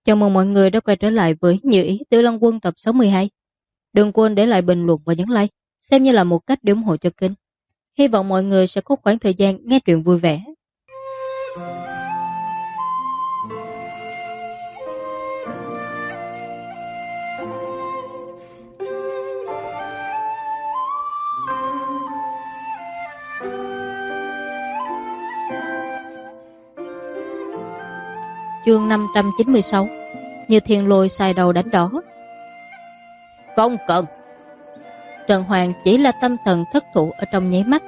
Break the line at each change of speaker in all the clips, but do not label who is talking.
Chào mừng mọi người đã quay trở lại với Như Ý Tiểu Long Quân tập 62. Đừng quên để lại bình luận và nhấn like, xem như là một cách để ủng hộ cho kênh. Hy vọng mọi người sẽ có khoảng thời gian nghe truyện vui vẻ. Chương 596. Như thiên lôi sai đầu đánh đó. Không cần. Trần Hoàng chỉ là tâm thần thất thủ ở trong nháy mắt.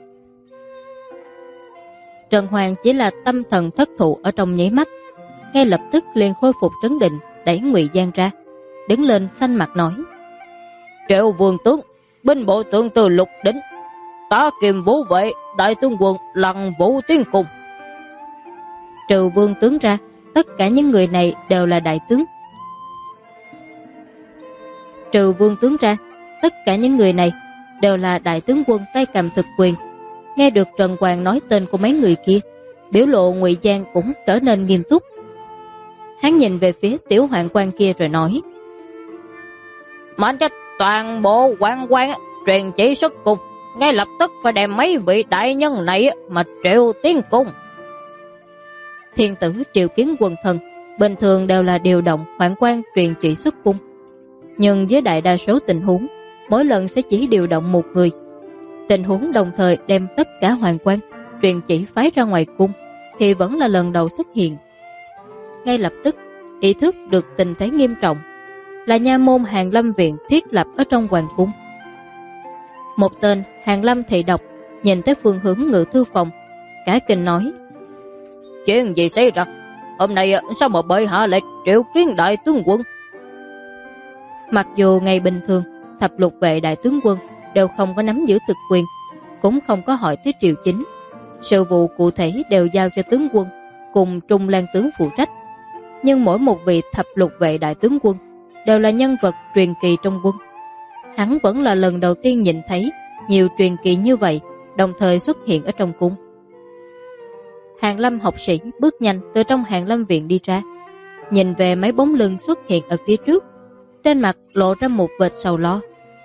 Ngay lập tức liền khôi phục trấn định, đẩy Ngụy Giang ra, đứng lên xanh mặt nói: Triệu vương tướng, binh bộ tướng từ Lục Đỉnh, tá kiềm vũ vệ, đại tướng quân Lăng Vũ tiến cùng. Trừ vương tướng ra, tất cả những người này đều là đại tướng. Quân tay cầm thực quyền. Nghe được Trần Hoàng nói tên của mấy người kia, biểu lộ Ngụy Giang cũng trở nên nghiêm túc. Hắn nhìn về phía tiểu hoạn quan kia rồi nói: Mệnh cho toàn bộ quan quan truyền chỉ xuất cung, ngay lập tức phải đem mấy vị đại nhân này mà triệu tiến cung. Thiên tử triệu kiến quần thần bình thường đều là điều động hoạn quan truyền chỉ xuất cung, nhưng với đại đa số tình huống, mỗi lần sẽ chỉ điều động một người. Tình huống đồng thời đem tất cả hoạn quan truyền chỉ phái ra ngoài cung thì vẫn là lần đầu xuất hiện. Ngay lập tức ý thức được tình thế nghiêm trọng, là nha môn Hàn Lâm viện thiết lập ở trong hoàng cung. Một tên Hàn Lâm thị độc nhìn tới phương hướng Ngự thư phòng, cả kinh nói: Chuyện gì xảy ra? Hôm nay sao mà bệ hạ lại triệu kiến đại tướng quân? Mặc dù ngày bình thường thập lục vệ đại tướng quân đều không có nắm giữ thực quyền, cũng không có hỏi tới triều chính, sự vụ cụ thể đều giao cho tướng quân cùng Trung Lang tướng phụ trách. Nhưng mỗi một vị thập lục vệ đại tướng quân đều là nhân vật truyền kỳ trong quân. Hắn vẫn là lần đầu tiên nhìn thấy nhiều truyền kỳ như vậy đồng thời xuất hiện ở trong cung. Hàn Lâm học sĩ bước nhanh từ trong Hàn Lâm viện đi ra, nhìn về mấy bóng lưng xuất hiện ở phía trước, trên mặt lộ ra một vệt sầu lo.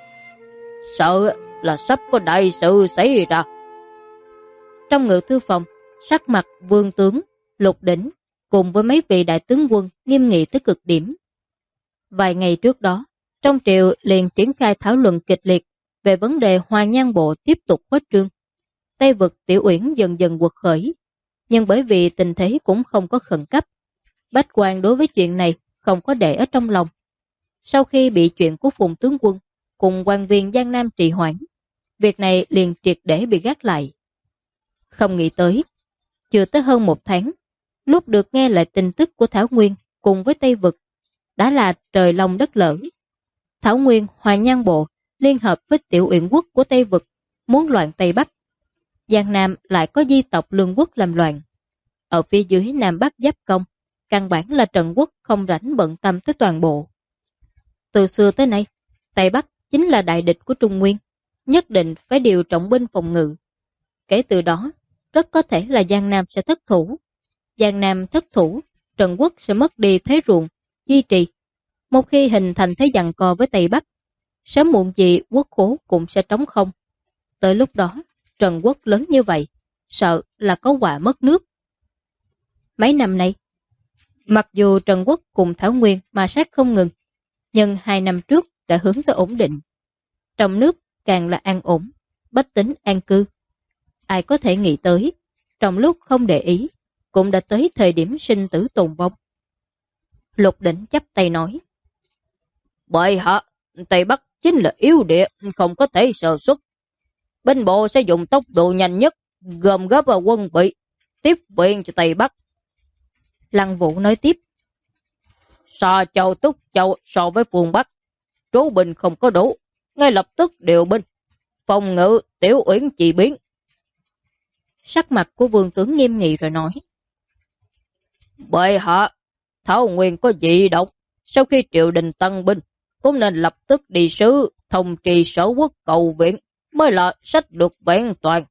Sợ là sắp có đại sự xảy ra. Trong Ngự thư phòng, sắc mặt vương tướng Lục Đỉnh cùng với mấy vị đại tướng quân nghiêm nghị tới cực điểm. Vài ngày trước đó, trong triều liền triển khai thảo luận kịch liệt về vấn đề Hoàng Nhan Bộ tiếp tục khuếch trương. Tây vực Tiểu Uyển dần dần quật khởi, nhưng bởi vì tình thế cũng không có khẩn cấp, bách quan đối với chuyện này không có để ở trong lòng. Sau khi bị chuyện của Phùng tướng quân cùng quan viên Giang Nam trì hoãn, việc này liền triệt để bị gác lại. Không nghĩ tới, chưa tới hơn một tháng, lúc được nghe lại tin tức của Thảo Nguyên cùng với Tây vực, đã là trời long đất lở. Thảo Nguyên Hoàng Nhan Bộ liên hợp với Tiểu Uyển quốc của Tây vực muốn loạn Tây Bắc. Giang Nam lại có di tộc Lương quốc làm loạn. Ở phía dưới Nam Bắc giáp công, căn bản là Trần quốc không rảnh bận tâm tới toàn bộ. Từ xưa tới nay, Tây Bắc chính là đại địch của Trung Nguyên, nhất định phải điều trọng binh phòng ngự. Kể từ đó, rất có thể là Giang Nam sẽ thất thủ. Giang Nam thất thủ, Trần quốc sẽ mất đi thế ruộng, duy trì. Một khi hình thành thế giằng co với Tây Bắc, sớm muộn gì quốc khố cũng sẽ trống không. Tới lúc đó, Trần quốc lớn như vậy, sợ là có họa mất nước. Mấy năm nay, mặc dù Trần quốc cùng Thảo Nguyên mà sát không ngừng, nhưng 2 năm trước đã hướng tới ổn định. Trong nước càng là an ổn, bách tính an cư. Ai có thể nghĩ tới, trong lúc không để ý, cũng đã tới thời điểm sinh tử tồn vong. Lục Đỉnh chắp tay nói: Bệ hạ, Tây Bắc chính là yếu địa, không có thể sơ xuất. Binh bộ sẽ dùng tốc độ nhanh nhất, gom góp vào quân bị, tiếp viện cho Tây Bắc. Lăng Vũ nói tiếp: Xa Châu Túc Châu so với phương Bắc, trú binh không có đủ, ngay lập tức điều binh, phòng ngự Tiểu Uyển trị biến. Sắc mặt của vương tướng nghiêm nghị rồi nói: Bệ hạ, Thảo Nguyên có dị động, sau khi triều đình tăng binh, cũng nên lập tức đi sứ thông trì sở quốc cầu viện, mới là sách được vẹn toàn.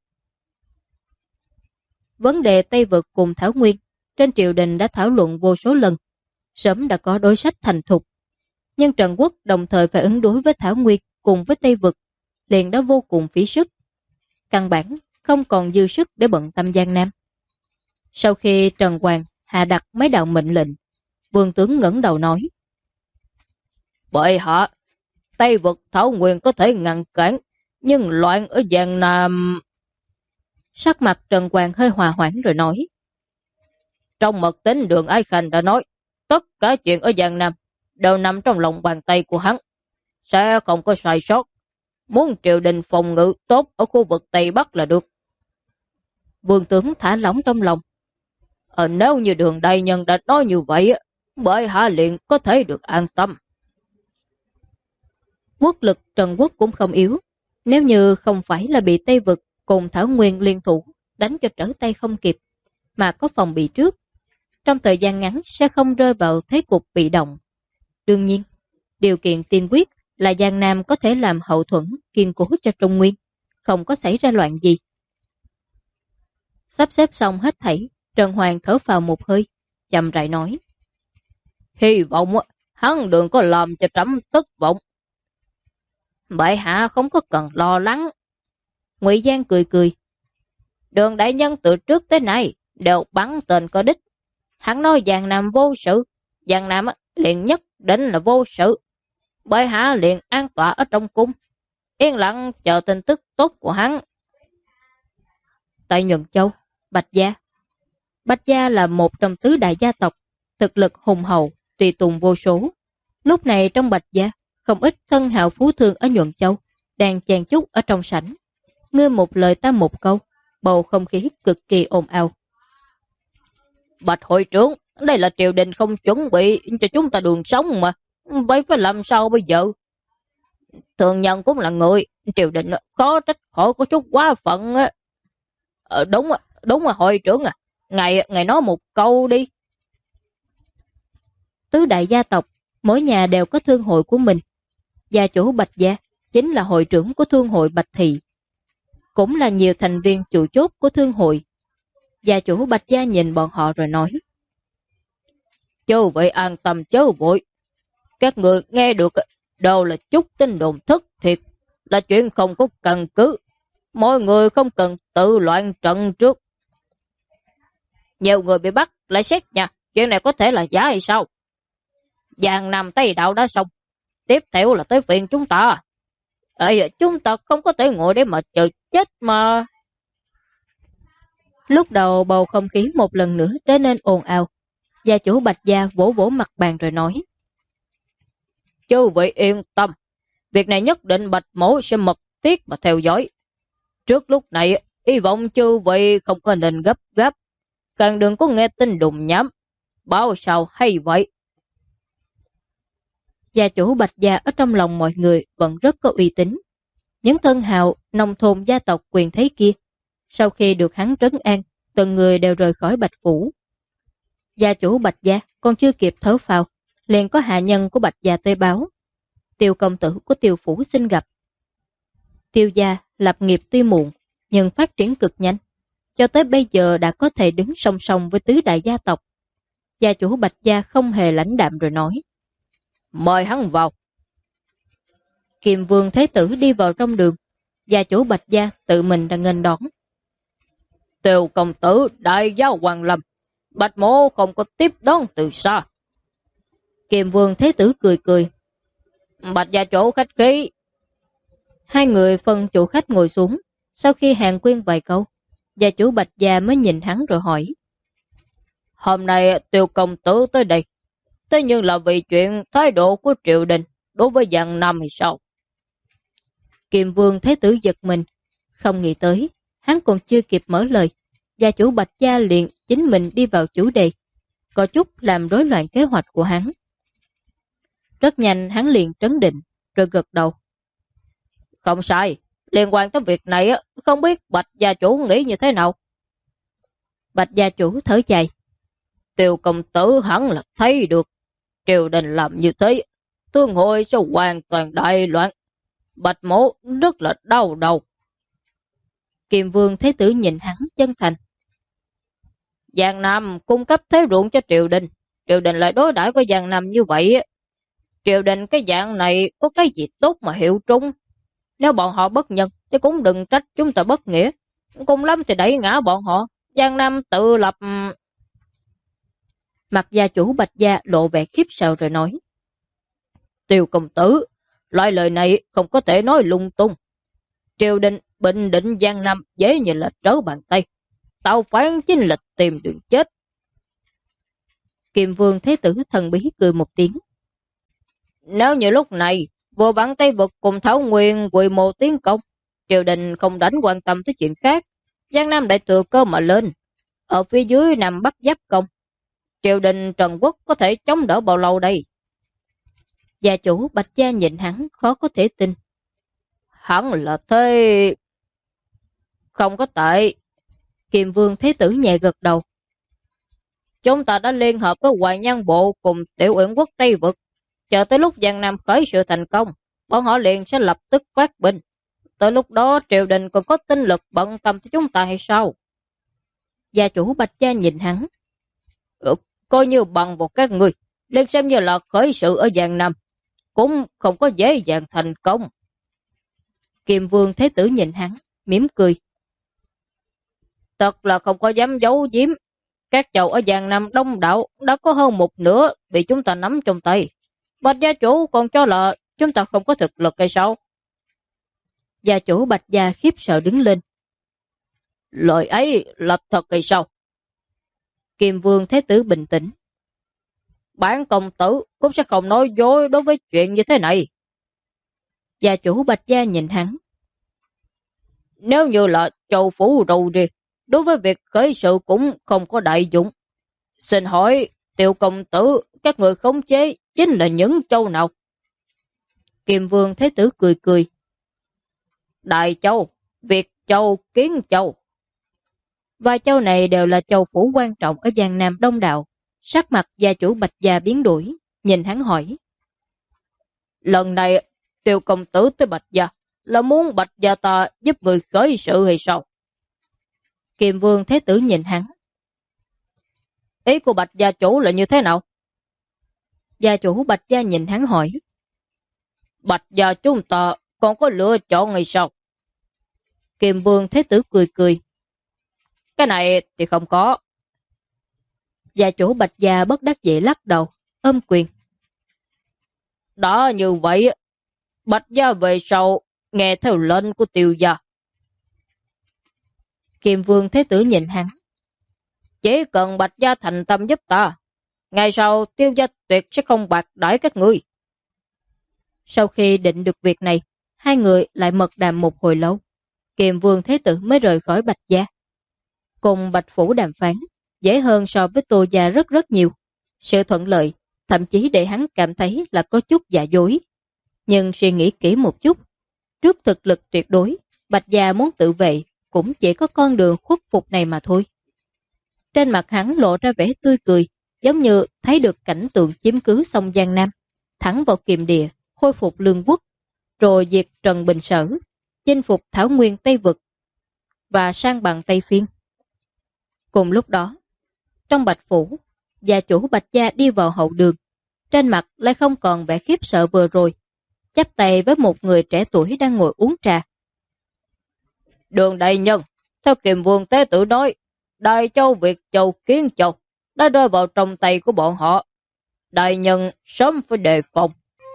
Vấn đề Tây vực cùng Thảo Nguyên trên triều đình đã thảo luận vô số lần. sớm đã có đối sách thành thục. Nhưng Trần Quốc đồng thời phải ứng đối với Thảo Nguyên cùng với Tây Vực, liền đã vô cùng phí sức. Căn bản không còn dư sức để bận tâm Giang Nam. Sau khi Trần Hoàng hạ đặt mấy đạo mệnh lệnh, Vương tướng ngẩng đầu nói: Bệ hạ, Tây Vực Thảo Nguyên có thể ngăn cản, nhưng loạn ở Giang Nam... Sắc mặt Trần Hoàng hơi hòa hoãn rồi nói: Trong mật tín Đường Ái Khanh đã nói, tất cả chuyện ở Giang Nam đều nằm trong lòng bàn tay của hắn, sẽ không có sai sót. Muốn triều đình phòng ngự tốt ở khu vực Tây Bắc là được. Vương tướng thả lỏng trong lòng. Nếu như Đường đại nhân đã nói như vậy, bệ hạ liền có thể được an tâm. Quốc lực Trần Quốc cũng không yếu. Nếu như không phải là bị Tây Vực cùng Thảo Nguyên liên thủ đánh cho trở tay không kịp, mà có phòng bị trước, trong thời gian ngắn sẽ không rơi vào thế cục bị động. Đương nhiên, điều kiện tiên quyết là Giang Nam có thể làm hậu thuẫn kiên cố cho Trung Nguyên, không có xảy ra loạn gì. Sắp xếp xong hết thảy, Trần Hoàng thở phào một hơi, chậm rãi nói: Hy vọng hắn đừng có làm cho trẫm thất vọng. Bệ hạ không có cần lo lắng. Ngụy Giang cười cười: Đường đại nhân từ trước tới nay đều bắn tên có đích. Hắn nói Giang Nam vô sự, Giang Nam liền nhất định là vô sự. Bệ hạ liền an tọa ở trong cung, yên lặng chờ tin tức tốt của hắn. Tại Nhuận Châu, Bạch Gia. Bạch Gia là một trong tứ đại gia tộc, thực lực hùng hậu, tùy tùng vô số. Lúc này trong Bạch Gia, không ít thân hào phú thương ở Nhuận Châu đang chèn chúc ở trong sảnh. Ngươi một lời ta một câu, bầu không khí cực kỳ ồn ào. Bạch hội trưởng, đây là triều đình không chuẩn bị cho chúng ta đường sống mà. Vậy phải làm sao bây giờ? Thường nhân cũng là người, triều đình khó trách khỏi có chút quá phận. Đúng hội trưởng à. Ngài nói một câu đi. Tứ đại gia tộc, mỗi nhà đều có thương hội của mình. Gia chủ Bạch Gia chính là hội trưởng của thương hội Bạch Thị, cũng là nhiều thành viên chủ chốt của thương hội. Gia chủ Bạch Gia nhìn bọn họ rồi nói: Chớ vậy an tâm chớ vội. Các người nghe được đâu là chút tin đồn thất thiệt, là chuyện không có căn cứ. Mọi người không cần tự loạn trận trước. Nhiều người bị bắt lại xét nha. Chuyện này có thể là giả hay sao? Giang Nam Tây Đạo đã xong, tiếp theo là tới phiên chúng ta. Chúng ta không có thể ngồi để mà chờ chết mà. Lúc đầu bầu không khí một lần nữa trở nên ồn ào. Gia chủ Bạch Gia vỗ vỗ mặt bàn rồi nói: Chư vị yên tâm, việc này nhất định Bạch mẫu sẽ mật thiết và theo dõi. Trước lúc này, hy vọng chư vị không có nên gấp gáp, càng đừng có nghe tin đồn nhảm. Báo sao hay vậy? Gia chủ Bạch Gia ở trong lòng mọi người vẫn rất có uy tín. Những thân hào nông thôn gia tộc quyền thế kia, sau khi được hắn trấn an, từng người đều rời khỏi Bạch Phủ. Gia chủ Bạch Gia còn chưa kịp thở phào, liền có hạ nhân của Bạch Gia tới báo: Tiêu công tử của Tiêu Phủ xin gặp. Tiêu gia lập nghiệp tuy muộn, nhưng phát triển cực nhanh, cho tới bây giờ đã có thể đứng song song với tứ đại gia tộc. Gia chủ Bạch Gia không hề lãnh đạm rồi nói: Mời hắn vào. Kiềm Vương Thế Tử đi vào trong đường, gia chủ Bạch Gia tự mình đang nghênh đón. Tiêu công tử đại giáo hoàng lâm, Bạch mỗ không có tiếp đón từ xa. Kiềm Vương Thế Tử cười cười: Bạch gia chủ khách khí. Hai người phân chủ khách ngồi xuống. Sau khi hàng quyên vài câu, gia chủ Bạch Gia mới nhìn hắn rồi hỏi: Hôm nay Tiêu công tử tới đây, thế nhưng là vì chuyện thái độ của triều đình đối với Giang Nam hay sao? Kiềm Vương Thế Tử giật mình, không nghĩ tới, hắn còn chưa kịp mở lời, gia chủ Bạch Gia liền chính mình đi vào chủ đề, có chút làm rối loạn kế hoạch của hắn. Rất nhanh hắn liền trấn định, rồi gật đầu. Không sai, liên quan tới việc này không biết Bạch gia chủ nghĩ như thế nào? Bạch gia chủ thở dài: Tiêu công tử hẳn là thấy được, triều đình làm như thế, thương hội sẽ hoàn toàn đại loạn. Bạch mỗ rất là đau đầu. Kiềm Vương Thế Tử nhìn hắn chân thành: Giang Nam cung cấp thế ruộng cho triều đình,
triều đình lại đối đãi với Giang Nam như vậy? Triều đình cái dạng này có cái gì tốt mà hiệu trung? Nếu bọn họ bất nhân thì cũng đừng trách chúng ta bất nghĩa. Cùng lắm thì đẩy ngã bọn họ. Giang Nam tự lập.
Mặt gia chủ Bạch Gia lộ vẻ khiếp sợ rồi nói.
Tiêu công tử, loại lời này không có thể nói lung tung. Triều đình bình định Giang Nam dễ như là trớ bàn tay. Tào phán chính là tìm đường chết.
Kiềm Vương Thế Tử thần bí cười một tiếng.
Nếu như lúc này vua bản Tây Vực cùng Thảo Nguyên quỳ mộ tiến công, triều đình không đánh quan tâm tới chuyện khác, Giang Nam đại thừa cơ mà lên. Ở phía dưới Nam Bắc giáp công, triều đình Trần Quốc có thể chống đỡ bao lâu đây?
Gia chủ Bạch Gia nhìn hắn khó có thể tin.
Hẳn là thế. Không có tệ.
Kiềm Vương Thế Tử nhẹ gật đầu.
Chúng ta đã liên hợp với Hoài Nhan Bộ cùng Tiểu Uyển Quốc Tây Vực. Chờ tới lúc Giang Nam khởi sự thành công, bọn họ liền sẽ lập tức phát binh. Tới lúc đó triều đình còn có tinh lực bận tâm tới chúng ta hay sao?
Gia chủ Bạch Gia nhìn hắn.
Coi như bằng một các người, liền xem như là khởi sự ở Giang Nam, cũng không có dễ dàng thành công.
Kiềm Vương Thế Tử nhìn hắn, mỉm cười.
Thật là không có dám giấu giếm. Các châu ở Giang Nam đông đảo đã có hơn một nửa bị chúng ta nắm trong tay. Bạch gia chủ còn cho là chúng ta không có thực lực hay sao?
Gia chủ Bạch Gia khiếp sợ đứng lên.
Lời ấy là thật hay sao?
Kiềm Vương Thế Tử bình tĩnh.
Bản công tử cũng sẽ không nói dối đối với chuyện như thế này.
Gia chủ Bạch Gia nhìn hắn.
Nếu như là châu phủ đầu đi, đối với việc khởi sự cũng không có đại dụng. Xin hỏi, Tiểu công tử, các người khống chế chính là những châu nào?
Kiềm Vương Thế Tử cười cười.
Đại Châu, Việt Châu, Kiến Châu.
Vài châu này đều là châu phủ quan trọng ở Giang Nam đông đạo. Sắc mặt gia chủ Bạch Gia biến đổi, nhìn hắn hỏi.
Lần này, Tiểu công tử tới Bạch Gia là muốn Bạch Gia ta giúp người khởi sự hay sao?
Kiềm Vương Thế Tử nhìn hắn.
Ý của Bạch gia chủ là như thế nào?
Gia chủ Bạch Gia nhìn hắn hỏi.
Bạch gia chúng ta còn có lựa chọn hay sao?
Kiềm Vương Thế Tử cười cười.
Cái này thì không có.
Gia chủ Bạch Gia bất đắc dĩ lắc đầu, ôm quyền.
Đó như vậy, Bạch gia về sau nghe theo lệnh của Tiêu gia.
Kiềm Vương Thế Tử nhìn hắn.
Chỉ cần Bạch gia thành tâm giúp ta, ngày sau Tiêu gia tuyệt sẽ không bạc đãi các ngươi.
Sau khi định được việc này, hai người lại mật đàm một hồi lâu. Kiềm Vương Thế Tử mới rời khỏi Bạch Gia. Cùng Bạch Phủ đàm phán, dễ hơn so với Tô Gia rất rất nhiều. Sự thuận lợi, thậm chí để hắn cảm thấy là có chút giả dối. Nhưng suy nghĩ kỹ một chút, trước thực lực tuyệt đối, Bạch Gia muốn tự vệ cũng chỉ có con đường khuất phục này mà thôi. Trên mặt hắn lộ ra vẻ tươi cười, giống như thấy được cảnh tượng chiếm cứ sông Giang Nam, thẳng vào kiềm địa, khôi phục lương quốc, rồi diệt Trần Bình Sở, chinh phục Thảo Nguyên Tây Vực và sang bằng Tây Phiên. Cùng lúc đó, trong Bạch Phủ, gia chủ Bạch Gia đi vào hậu đường, trên mặt lại không còn vẻ khiếp sợ vừa rồi, chắp tay với một người trẻ tuổi đang ngồi uống trà.
Đường đại nhân, theo Kiềm Vương Tế Tử nói, Đại Châu, Việt Châu, Kiến Châu đã rơi vào trong tay của bọn họ. Đại nhân sớm phải đề phòng.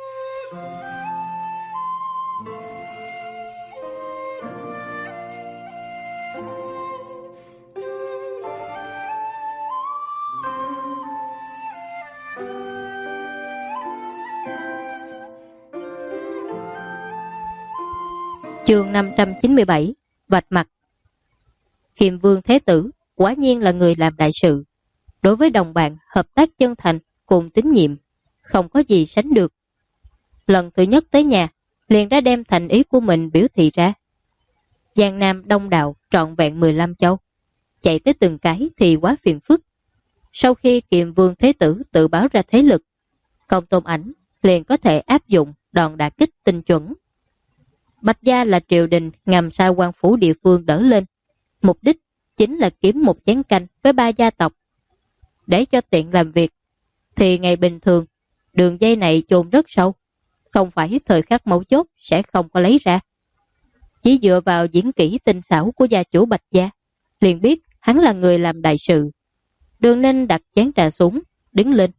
Chương 597, vạch mặt. Kiềm Vương Thế Tử quả nhiên là người làm đại sự. Đối với đồng bạn, hợp tác chân thành cùng tín nhiệm, không có gì sánh được. Lần thứ nhất tới nhà, liền đã đem thành ý của mình biểu thị ra. Giang Nam đông đạo trọn vẹn 15 châu. Chạy tới từng cái thì quá phiền phức. Sau khi Kiềm Vương Thế Tử tự báo ra thế lực, Công Tôn Ảnh liền có thể áp dụng đòn đả kích tinh chuẩn. Bạch Gia là triều đình ngầm sai quan phủ địa phương đỡ lên. Mục đích chính là kiếm một chén canh với 3 gia tộc. Để cho tiện làm việc, thì ngày bình thường đường dây này chôn rất sâu, không phải thời khắc mấu chốt sẽ không có lấy ra. Chỉ dựa vào diễn kỹ tinh xảo của gia chủ Bạch gia, liền biết hắn là người làm đại sự. Đường Ninh đặt chén trà xuống, đứng lên.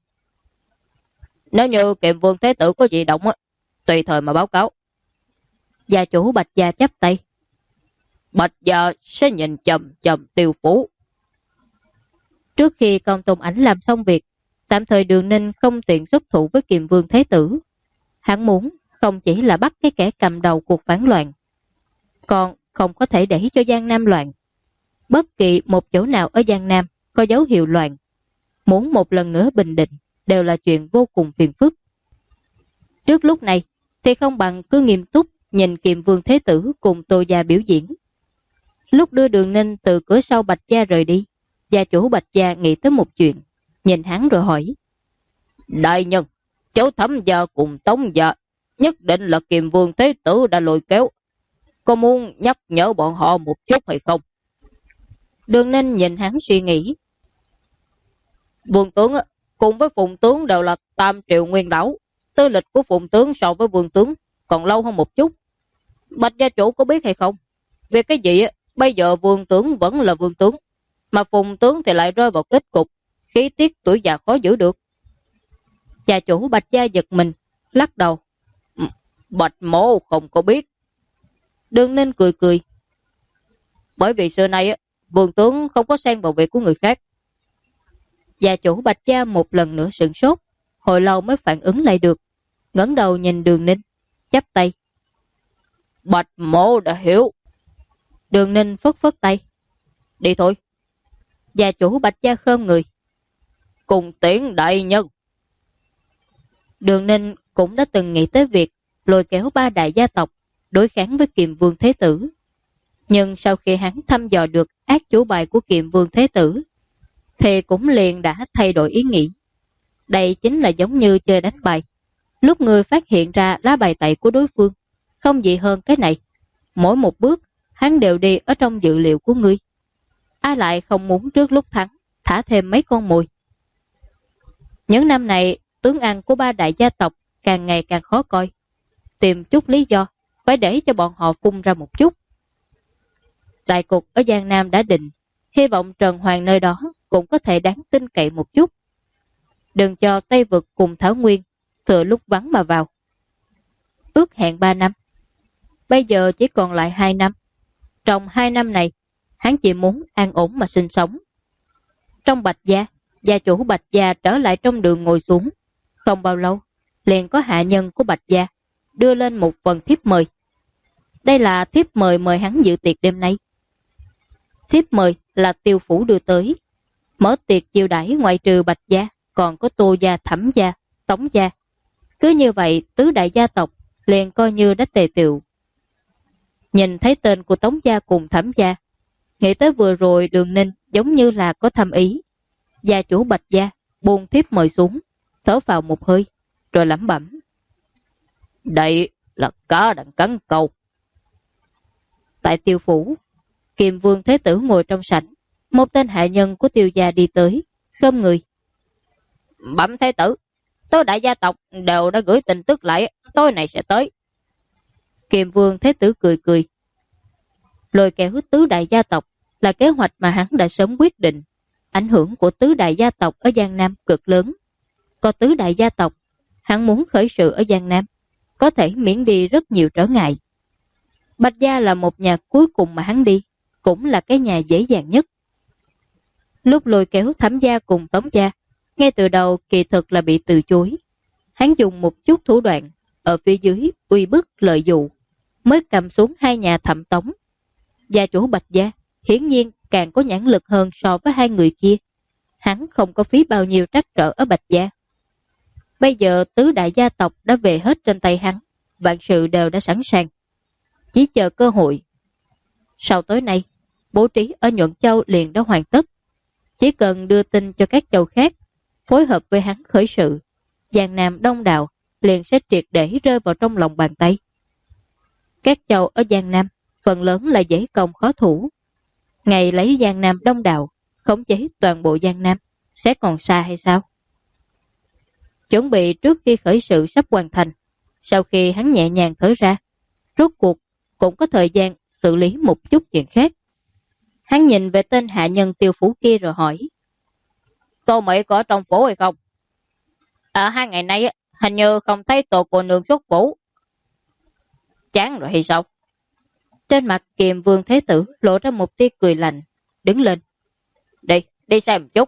Nếu như Kiệm Vương Thế Tử có gì động, tùy thời mà báo cáo. Gia chủ Bạch gia chắp tay. Bạch gia sẽ nhìn chằm chằm Tiêu phủ. Trước khi Công Tôn Ảnh làm xong việc, tạm thời Đường Ninh không tiện xuất thủ với Kiệm Vương Thế Tử. Hắn muốn không chỉ là bắt cái kẻ cầm đầu cuộc phản loạn, còn không có thể để cho Giang Nam loạn. Bất kỳ một chỗ nào ở Giang Nam có dấu hiệu loạn, muốn một lần nữa bình định đều là chuyện vô cùng phiền phức. Trước lúc này thì không bằng cứ nghiêm túc nhìn Kiệm Vương Thế Tử cùng Tô gia biểu diễn. Lúc đưa Đường Ninh từ cửa sau Bạch gia rời đi, gia chủ Bạch gia nghĩ tới một chuyện, nhìn hắn rồi hỏi. Đại nhân, cháu Thẩm gia cùng Tống gia nhất định là Kiệm Vương Thế Tử đã lôi kéo, có muốn nhắc nhở bọn họ một chút hay không? Đường Ninh nhìn hắn suy nghĩ. Vương tướng cùng với Phùng tướng đều là tam triệu nguyên đảo, tư lịch của Phùng tướng so với Vương tướng còn lâu hơn một chút. Bạch gia chủ có biết hay không? Vì cái gì bây giờ Vương tướng vẫn là Vương tướng, mà Phùng tướng thì lại rơi vào kết cục khí tiết tuổi già khó giữ được. Gia chủ Bạch gia giật mình, lắc đầu. Bạch mỗ không có biết. Đường Ninh cười cười. Bởi vì xưa nay Vương tướng không có xen vào việc của người khác. Gia chủ Bạch gia một lần nữa sửng sốt, hồi lâu mới phản ứng lại được, ngẩng đầu nhìn Đường Ninh, chắp tay. Bạch mỗ đã hiểu. Đường Ninh phất phất tay. Đi thôi. Gia chủ Bạch gia khom người. Cùng tiễn đại nhân. Đường Ninh cũng đã từng nghĩ tới việc lôi kéo ba đại gia tộc đối kháng với Kiệm Vương Thế Tử. Nhưng sau khi hắn thăm dò được ác chủ bài của Kiệm Vương Thế Tử, thì cũng liền đã thay đổi ý nghĩ. Đây chính là giống như chơi đánh bài. Lúc người phát hiện ra lá bài tẩy của đối phương, không gì hơn cái này. Mỗi một bước, hắn đều đi ở trong dự liệu của ngươi. Ai lại không muốn trước lúc thắng, thả thêm mấy con mồi. Những năm này, tướng ăn của ba đại gia tộc càng ngày càng khó coi. Tìm chút lý do, phải để cho bọn họ phun ra một chút. Đại cục ở Giang Nam đã định, hy vọng Trần Hoàng nơi đó cũng có thể đáng tin cậy một chút. Đừng cho Tây Vực cùng Thảo Nguyên thừa lúc vắng mà vào. Ước hẹn 3 năm, bây giờ chỉ còn lại 2 năm. Trong 2 năm này, hắn chỉ muốn an ổn mà sinh sống. Trong Bạch gia, gia chủ Bạch gia trở lại trong đường ngồi xuống. Không bao lâu, liền có hạ nhân của Bạch gia đưa lên một phần thiếp mời. Đây là thiếp mời mời hắn dự tiệc đêm nay. Thiếp mời là Tiêu phủ đưa tới. Mở tiệc chiêu đãi ngoại trừ Bạch gia, còn có Tô gia, Thẩm gia, Tống gia. Cứ như vậy, tứ đại gia tộc liền coi như đã tề tựu. Nhìn thấy tên của Tống gia cùng Thẩm gia, nghĩ tới vừa rồi Đường Ninh giống như là có thâm ý. Gia chủ Bạch gia buông thiếp mời xuống, thở vào một hơi, rồi lẩm bẩm. Đây là cá đang cắn câu. Tại Tiêu phủ, Kiệm Vương Thế Tử ngồi trong sảnh. Một tên hạ nhân của Tiêu gia đi tới, khom người. Bẩm Thế Tử, tứ đại gia tộc đều đã gửi tin tức lại, tối nay sẽ tới. Kiệm Vương Thế Tử cười cười. Lôi kéo tứ đại gia tộc là kế hoạch mà hắn đã sớm quyết định. Ảnh hưởng của tứ đại gia tộc ở Giang Nam cực lớn. Có tứ đại gia tộc, hắn muốn khởi sự ở Giang Nam, có thể miễn đi rất nhiều trở ngại. Bạch gia là một nhà cuối cùng mà hắn đi, cũng là cái nhà dễ dàng nhất. Lúc lôi kéo Thẩm gia cùng Tống gia, ngay từ đầu kỳ thực là bị từ chối. Hắn dùng một chút thủ đoạn, ở phía dưới uy bức lợi dụ, mới cầm xuống hai nhà Thẩm Tống. Gia chủ Bạch gia hiển nhiên càng có nhãn lực hơn so với hai người kia. Hắn không có phí bao nhiêu trắc trở ở Bạch gia. Bây giờ tứ đại gia tộc đã về hết trên tay hắn, vạn sự đều đã sẵn sàng, chỉ chờ cơ hội. Sau tối nay, bố trí ở Nhuận Châu liền đã hoàn tất. Chỉ cần đưa tin cho các châu khác, phối hợp với hắn khởi sự, Giang Nam đông đảo liền sẽ triệt để rơi vào trong lòng bàn tay. Các châu ở Giang Nam phần lớn là dễ công khó thủ. Ngày lấy Giang Nam đông đảo khống chế toàn bộ Giang Nam sẽ còn xa hay sao? chuẩn bị trước khi khởi sự sắp hoàn thành. Sau khi hắn nhẹ nhàng thở ra, rốt cuộc cũng có thời gian xử lý một chút chuyện khác. Hắn nhìn về tên hạ nhân Tiêu Phủ kia rồi hỏi: Tô Mỹ có ở trong phủ hay không? Ở 2 ngày nay hình như không thấy Tô cô nương xuất phủ. Chán rồi hay sao? Trên mặt Kiềm Vương Thế Tử lộ ra một tia cười lạnh, đứng lên. Đi xem một chút.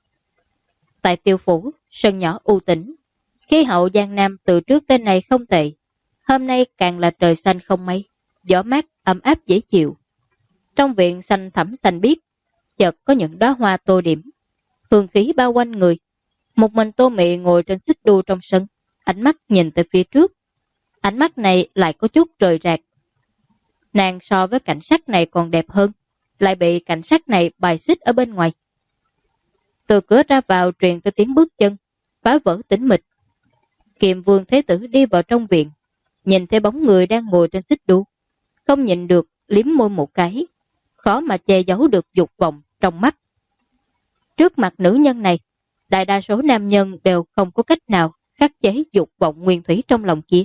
Tại Tiêu Phủ, sân nhỏ u tĩnh, khí hậu Giang Nam từ trước tới nay không tệ. Hôm nay càng là trời xanh không mây, gió mát ấm áp dễ chịu. Trong viện xanh thẳm xanh biếc, chợt có những đóa hoa tô điểm, hương khí bao quanh người. Một mình Tô Mị ngồi trên xích đu trong sân, ánh mắt nhìn tới phía trước. Ánh mắt này lại có chút rời rạc. Nàng so với cảnh sắc này còn đẹp hơn, lại bị cảnh sắc này bài xích ở bên ngoài. Từ cửa ra vào truyền tới tiếng bước chân, phá vỡ tĩnh mịch. Kiềm Vương Thế Tử đi vào trong viện, nhìn thấy bóng người đang ngồi trên xích đu, không nhịn được liếm môi một cái, khó mà che giấu được dục vọng trong mắt. Trước mặt nữ nhân này, đại đa số nam nhân đều không có cách nào khắc chế dục vọng nguyên thủy trong lòng kia.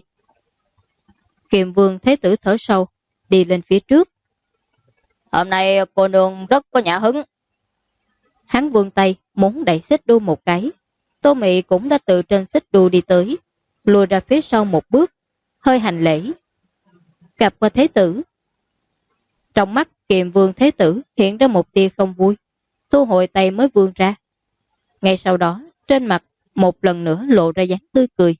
Kiềm Vương Thế Tử thở sâu, đi lên phía trước. Hôm nay cô nương rất có nhã hứng. Hắn vươn tay muốn đẩy xích đu một cái. Tô Mị cũng đã từ trên xích đu đi tới, lùi ra phía sau một bước, hơi hành lễ. Gặp qua Thế Tử. Trong mắt Kiềm Vương Thế Tử hiện ra một tia không vui, thu hồi tay mới vươn ra. Ngay sau đó, trên mặt một lần nữa lộ ra dáng tươi cười.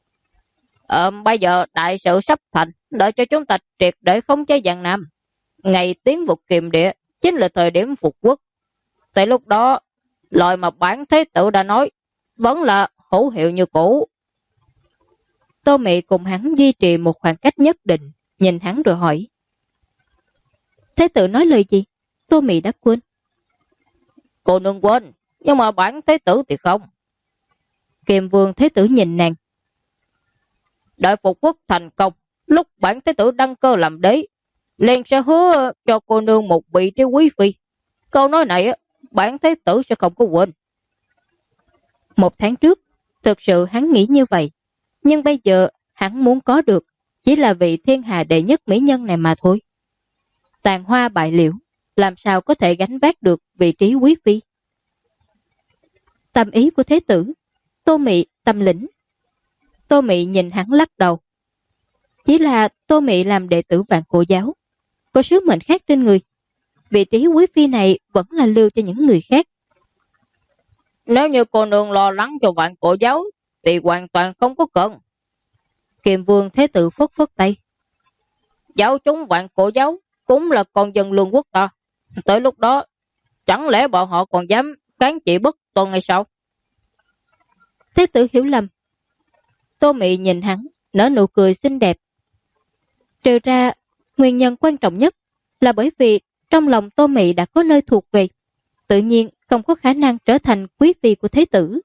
Bây giờ đại sự sắp thành, đợi cho chúng ta triệt để khống chế Giang Nam. Ngày tiến vượt Kiềm Địa chính là thời điểm phục quốc. Tại lúc đó, lời mà bản Thế Tử đã nói vẫn là hữu hiệu như cũ. Tô Mị cùng hắn duy trì một khoảng cách nhất định, nhìn hắn rồi hỏi: Thế Tử nói lời gì? Tô Mị đã quên. Cô nương quên, nhưng mà bản Thế Tử thì không. Kiềm Vương Thế Tử nhìn nàng. Đợi phục quốc thành công, lúc bản Thế Tử đăng cơ làm đế, liền sẽ hứa cho cô nương một vị trí quý phi. Câu nói này bản Thế Tử sẽ không có quên. 1 tháng trước, thực sự hắn nghĩ như vậy, nhưng bây giờ hắn muốn có được chỉ là vị thiên hà đệ nhất mỹ nhân này mà thôi. Tàn hoa bại liễu, làm sao có thể gánh vác được vị trí quý phi? Tâm ý của Thế Tử, Tô Mị tâm lĩnh. Tô Mị nhìn hắn lắc đầu. Chỉ là Tô Mị làm đệ tử Vạn Cổ Giáo, có sứ mệnh khác trên người. Vị trí quý phi này vẫn là lưu cho những người khác. Nếu như cô nương lo lắng cho Vạn Cổ Giáo thì hoàn toàn không có cần. Kiềm Vương Thế Tử phất phất tay. Giáo chúng Vạn Cổ Giáo cũng là con dân lương quốc ta. Tới lúc đó, chẳng lẽ bọn họ còn dám kháng chỉ bất tuân hay sao? Thế Tử hiểu lầm. Tô Mị nhìn hắn, nở nụ cười xinh đẹp. Trừ ra, nguyên nhân quan trọng nhất là bởi vì trong lòng Tô Mị đã có nơi thuộc về, tự nhiên không có khả năng trở thành quý phi của Thế Tử.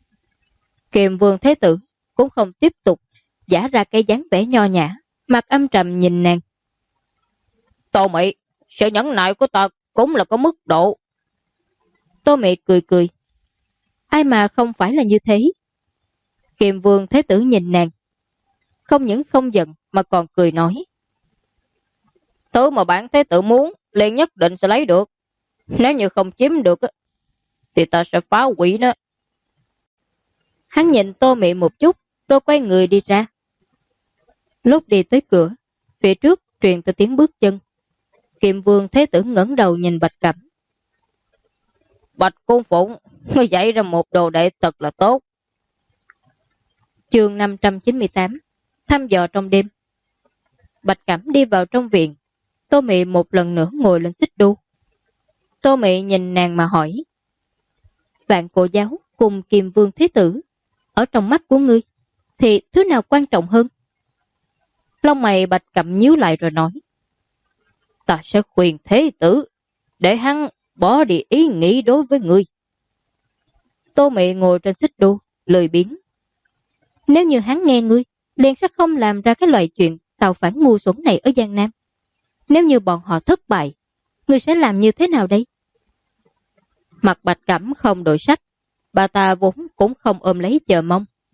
Kiềm Vương Thế Tử cũng không tiếp tục giả ra cái dáng vẻ nho nhã, mặt âm trầm nhìn nàng. Tô Mị, sự nhẫn nại của ta cũng là có mức độ. Tô Mị cười cười. Ai mà không phải là như thế? Kiềm Vương Thế Tử nhìn nàng, không những không giận mà còn cười nói. Thứ mà bản Thế Tử muốn liền nhất định sẽ lấy được. Nếu như không chiếm được thì ta sẽ phá hủy nó. Hắn nhìn Tô Mị một chút rồi quay người đi ra. Lúc đi tới cửa, phía trước truyền tới tiếng bước chân. Kiềm Vương Thế Tử ngẩng đầu nhìn Bạch Cẩm. Bạch Cung Phụng, ngươi dạy ra một đồ đệ thật là tốt. Chương 598, thăm dò trong đêm. Bạch Cẩm đi vào trong viện. Tô Mị một lần nữa ngồi lên xích đu. Tô Mị nhìn nàng mà hỏi. Vạn Cổ Giáo cùng Kiềm Vương Thế Tử, ở trong mắt của ngươi thì thứ nào quan trọng hơn? Lông mày Bạch Cẩm nhíu lại rồi nói. Ta sẽ khuyên Thế Tử để hắn bỏ đi ý nghĩ đối với ngươi. Tô Mị ngồi trên xích đu, lười biếng. Nếu như hắn nghe ngươi, liền sẽ không làm ra cái loại chuyện tạo phản ngu xuẩn này ở Giang Nam. Nếu như bọn họ thất bại, ngươi sẽ làm như thế nào đây? Mặt Bạch Cẩm không đổi sắc. Bà ta vốn cũng không ôm lấy chờ mong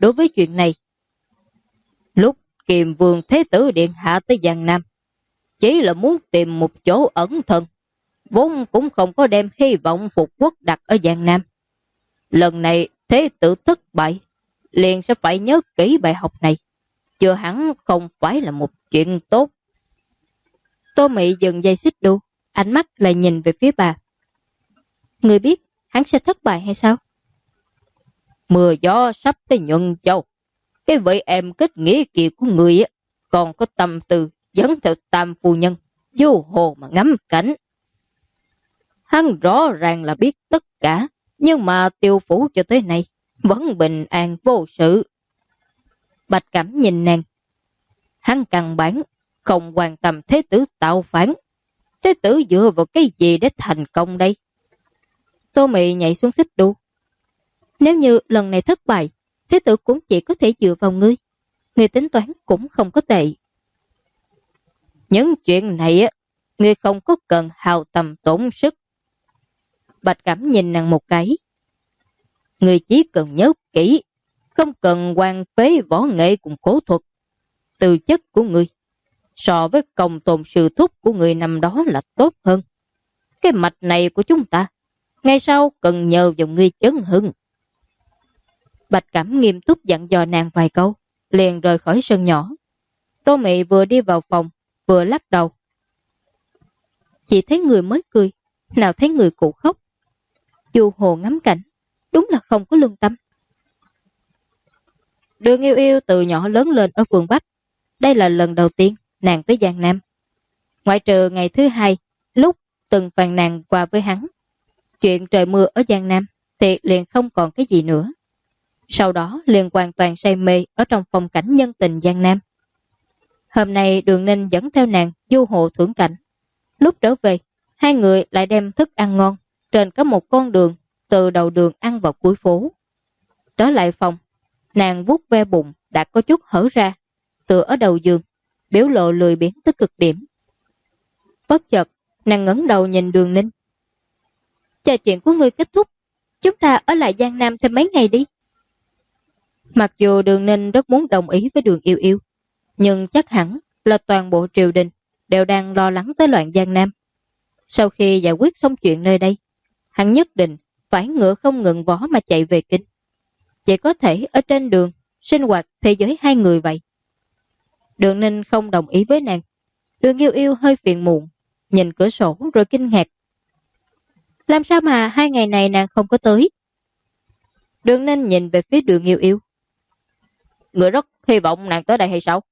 đối với chuyện này. Lúc Kiềm Vương Thế Tử Điện Hạ tới Giang Nam, chỉ là muốn tìm một chỗ ẩn thân, vốn cũng không có đem hy vọng phục quốc đặt ở Giang Nam. Lần này Thế Tử thất bại, liền sẽ phải nhớ kỹ bài học này, chưa hẳn không phải là một chuyện tốt. Tô Mị dừng dây xích đu, ánh mắt lại nhìn về phía bà. Người biết hắn sẽ thất bại hay sao? Mưa gió sắp tới Nhuận Châu, cái vị em kết nghĩa kia của người còn có tâm tư dẫn theo Tam phu nhân vô hồ mà ngắm cảnh. Hắn rõ ràng là biết tất cả, nhưng mà Tiêu phủ cho tới nay vẫn bình an vô sự. Bạch Cẩm nhìn nàng. Hắn căn bản không quan tâm Thế Tử tạo phản. Thế Tử dựa vào cái gì để thành công đây? Tô Mị nhảy xuống xích đu. Nếu như lần này thất bại, Thế Tử cũng chỉ có thể dựa vào ngươi. Ngươi tính toán cũng không có tệ. Những chuyện này ngươi không có cần hao tâm tổn sức. Bạch Cẩm nhìn nàng một cái. Ngươi chỉ cần nhớ kỹ, không cần hoang phế võ nghệ cùng cố thuật. Tư chất của ngươi so với công tôn sư thúc của người năm đó là tốt hơn. Cái mạch này của chúng ta ngày sau cần nhờ vào ngươi chấn hưng. Bạch Cẩm nghiêm túc dặn dò nàng vài câu, liền rời khỏi sân nhỏ. Tô Mị vừa đi vào phòng, vừa lắc đầu. Chỉ thấy người mới cười, nào thấy người cụ khóc. Dù hồ ngắm cảnh, đúng là không có lương tâm. Đường Yêu Yêu từ nhỏ lớn lên ở phường Bắc. Đây là lần đầu tiên nàng tới Giang Nam. Ngoại trừ ngày thứ hai, lúc từng phàn nàn qua với hắn. Chuyện trời mưa ở Giang Nam thì liền không còn cái gì nữa. Sau đó liền hoàn toàn say mê ở trong phong cảnh nhân tình Giang Nam. Hôm nay Đường Ninh dẫn theo nàng du hồ thưởng cảnh. Lúc trở về, hai người lại đem thức ăn ngon. Trên có một con đường, từ đầu đường ăn vào cuối phố. Trở lại phòng, nàng vuốt ve bụng đã có chút hở ra, tựa ở đầu giường, biểu lộ lười biếng tới cực điểm. Bất chợt, nàng ngẩng đầu nhìn Đường Ninh. Chờ chuyện của ngươi kết thúc, chúng ta ở lại Giang Nam thêm mấy ngày đi. Mặc dù Đường Ninh rất muốn đồng ý với Đường Yêu Yêu, nhưng chắc hẳn là toàn bộ triều đình đều đang lo lắng tới loạn Giang Nam. Sau khi giải quyết xong chuyện nơi đây, hắn nhất định phải ngựa không ngừng vó mà chạy về kinh. Chỉ có thể ở trên đường sinh hoạt thế giới hai người vậy. Đường Ninh không đồng ý với nàng. Đường Yêu Yêu hơi phiền muộn, nhìn cửa sổ rồi kinh ngạc. Làm sao mà 2 ngày này nàng không có tới? Đường Ninh nhìn về phía Đường Yêu Yêu. Người rất hy vọng nàng tới đây hay sao?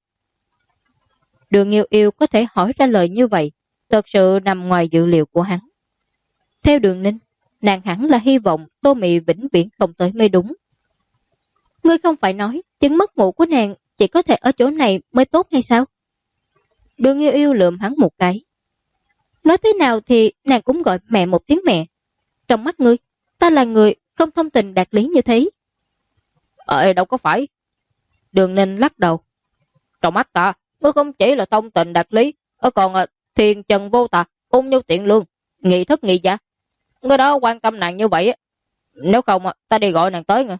Đường Yêu Yêu có thể hỏi ra lời như vậy, thật sự nằm ngoài dự liệu của hắn. Theo Đường Ninh, nàng hẳn là hy vọng Tô Mị vĩnh viễn không tới mới đúng. Ngươi không phải nói chứng mất ngủ của nàng chỉ có thể ở chỗ này mới tốt hay sao? Đường Yêu Yêu lườm hắn một cái. Nói thế nào thì nàng cũng gọi mẹ một tiếng mẹ. Trong mắt ngươi, ta là người không thông tình đạt lý như thế. Đâu có phải. Đường Ninh lắc đầu. Trong mắt ta, ngươi không chỉ là thông tình đạt lý, còn thiên trần vô tà, ung nhu tiện lương, nghị thất nghị giả. Ngươi đó quan tâm nàng như vậy, nếu không ta đi gọi nàng tới nghe.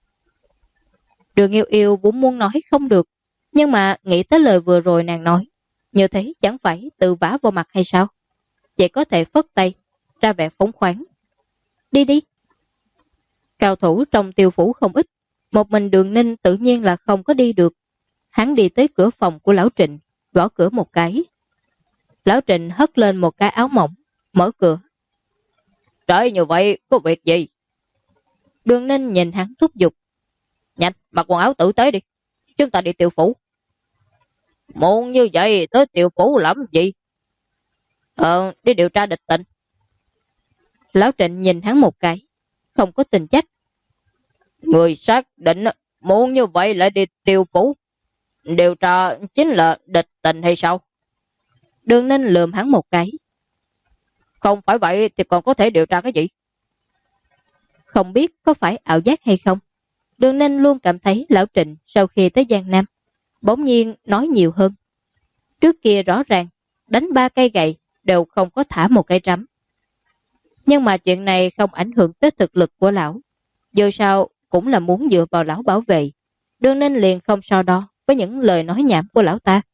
Đường Yêu Yêu vốn muốn nói không được, nhưng mà nghĩ tới lời vừa rồi nàng nói, như thế chẳng phải tự vả vào mặt hay sao? Chỉ có thể phất tay, ra vẻ phóng khoáng. Đi đi. Cao thủ trong Tiêu phủ không ít, một mình Đường Ninh tự nhiên là không có đi được. Hắn đi tới cửa phòng của Lão Trịnh, gõ cửa một cái. Lão Trịnh hất lên một cái áo mỏng, mở cửa. Trời như vậy, có việc gì? Đường Ninh nhìn hắn thúc giục. Nhanh, mặc quần áo tử tế đi. Chúng ta đi Tiêu phủ. Muộn như vậy, tới Tiêu phủ làm gì? Đi điều tra địch tình. Lão Trịnh nhìn hắn một cái, không có tình chắc. Người xác định muộn như vậy lại đi Tiêu phủ. Điều tra chính là địch tình hay sao? Đường Ninh lườm hắn một cái. Không phải vậy thì còn có thể điều tra cái gì? Không biết có phải ảo giác hay không, Đường Ninh luôn cảm thấy Lão Trịnh sau khi tới Giang Nam bỗng nhiên nói nhiều hơn. Trước kia rõ ràng đánh 3 cây gậy đều không có thả một cây trắm. Nhưng mà chuyện này không ảnh hưởng tới thực lực của lão. Dù sao cũng là muốn dựa vào lão bảo vệ.
Đường Ninh liền không so đo với những lời nói nhảm của lão ta.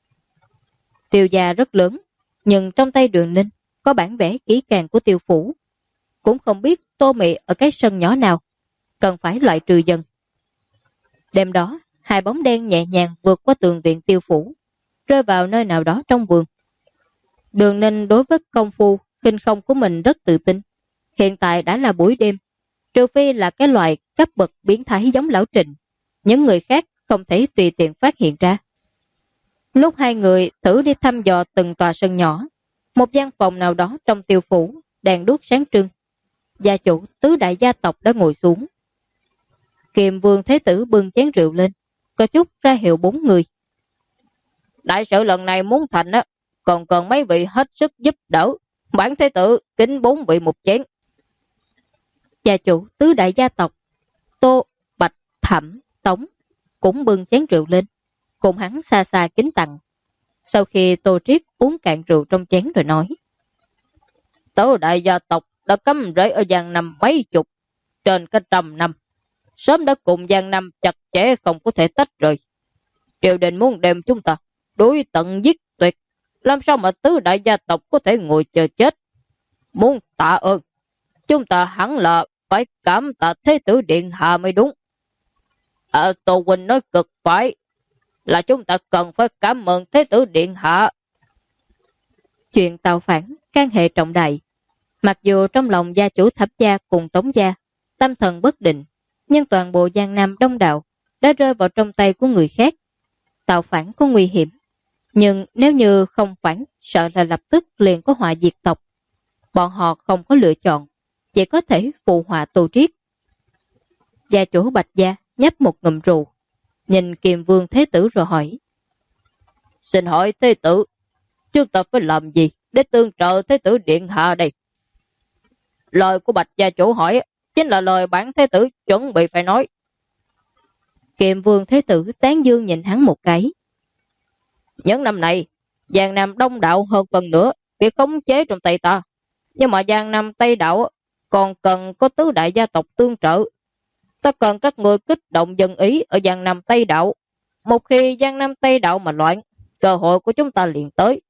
Tiêu gia rất lớn, nhưng trong tay Đường Ninh có bản vẽ kỹ càng của Tiêu phủ. Cũng không biết Tô Mị ở cái sân nhỏ nào, cần phải loại trừ dần. Đêm đó, hai bóng đen nhẹ nhàng vượt qua tường viện Tiêu phủ, rơi vào nơi nào đó trong vườn. Đường Ninh đối với công phu khinh không của mình rất tự tin. Hiện tại đã là buổi đêm, trừ phi là cái loại cấp bậc biến thái giống lão Trịnh, những người khác không thể tùy tiện phát hiện ra. Lúc hai người thử đi thăm dò từng tòa sân nhỏ, một gian phòng nào đó trong Tiêu phủ, đèn đuốc sáng trưng. Gia chủ tứ đại gia tộc đã ngồi xuống. Kiềm Vương Thế Tử bưng chén rượu lên, có chút ra hiệu 4 người. Đại sự lần này muốn thành á, còn cần mấy vị hết sức giúp đỡ. Bản Thế Tử kính 4 vị một chén. Gia chủ tứ đại gia tộc Tô, Bạch, Thẩm, Tống cũng bưng chén rượu lên, cùng hắn xa xa kính tặng. Sau khi Tô Triết uống cạn rượu trong chén rồi nói: Tứ đại gia tộc đã cắm rễ ở Giang Nam mấy chục, trên cả 100 năm. Sớm đã cùng Giang Nam chặt chẽ không có thể tách rời. Triều đình muốn đem chúng ta đối tận giết tuyệt, làm sao mà tứ đại gia tộc có thể ngồi chờ chết? Muốn tạ ơn, chúng ta hẳn là phải cảm tạ Thế Tử Điện Hạ mới đúng. Tô Huynh nói cực phải, là chúng ta cần phải cảm ơn Thế Tử Điện Hạ. Chuyện tạo phản can hệ trọng đại. Mặc dù trong lòng gia chủ Thẩm gia cùng Tống gia tâm thần bất định, nhưng toàn bộ Giang Nam đông đảo đã rơi vào trong tay của người khác. Tạo phản có nguy hiểm, nhưng nếu như không phản, sợ là lập tức liền có họa diệt tộc. Bọn họ không có lựa chọn, chỉ có thể phụ họa Tô Triết. Gia chủ Bạch gia nhấp một ngụm rượu, nhìn Kiềm Vương Thế Tử rồi hỏi: Xin hỏi Thế Tử, chúng ta phải làm gì để tương trợ Thế Tử Điện Hạ đây? Lời của Bạch gia chủ hỏi chính là lời bản Thế Tử chuẩn bị phải nói. Kiềm Vương Thế Tử tán dương nhìn hắn một cái. Những năm này, Giang Nam đông đạo hơn phần nữa bị khống chế trong tay ta. Nhưng mà Giang Nam Tây đạo còn cần có tứ đại gia tộc tương trợ. Ta cần các người kích động dân ý ở Giang Nam Tây đạo. Một khi Giang Nam Tây đạo mà loạn, cơ hội của chúng ta liền tới.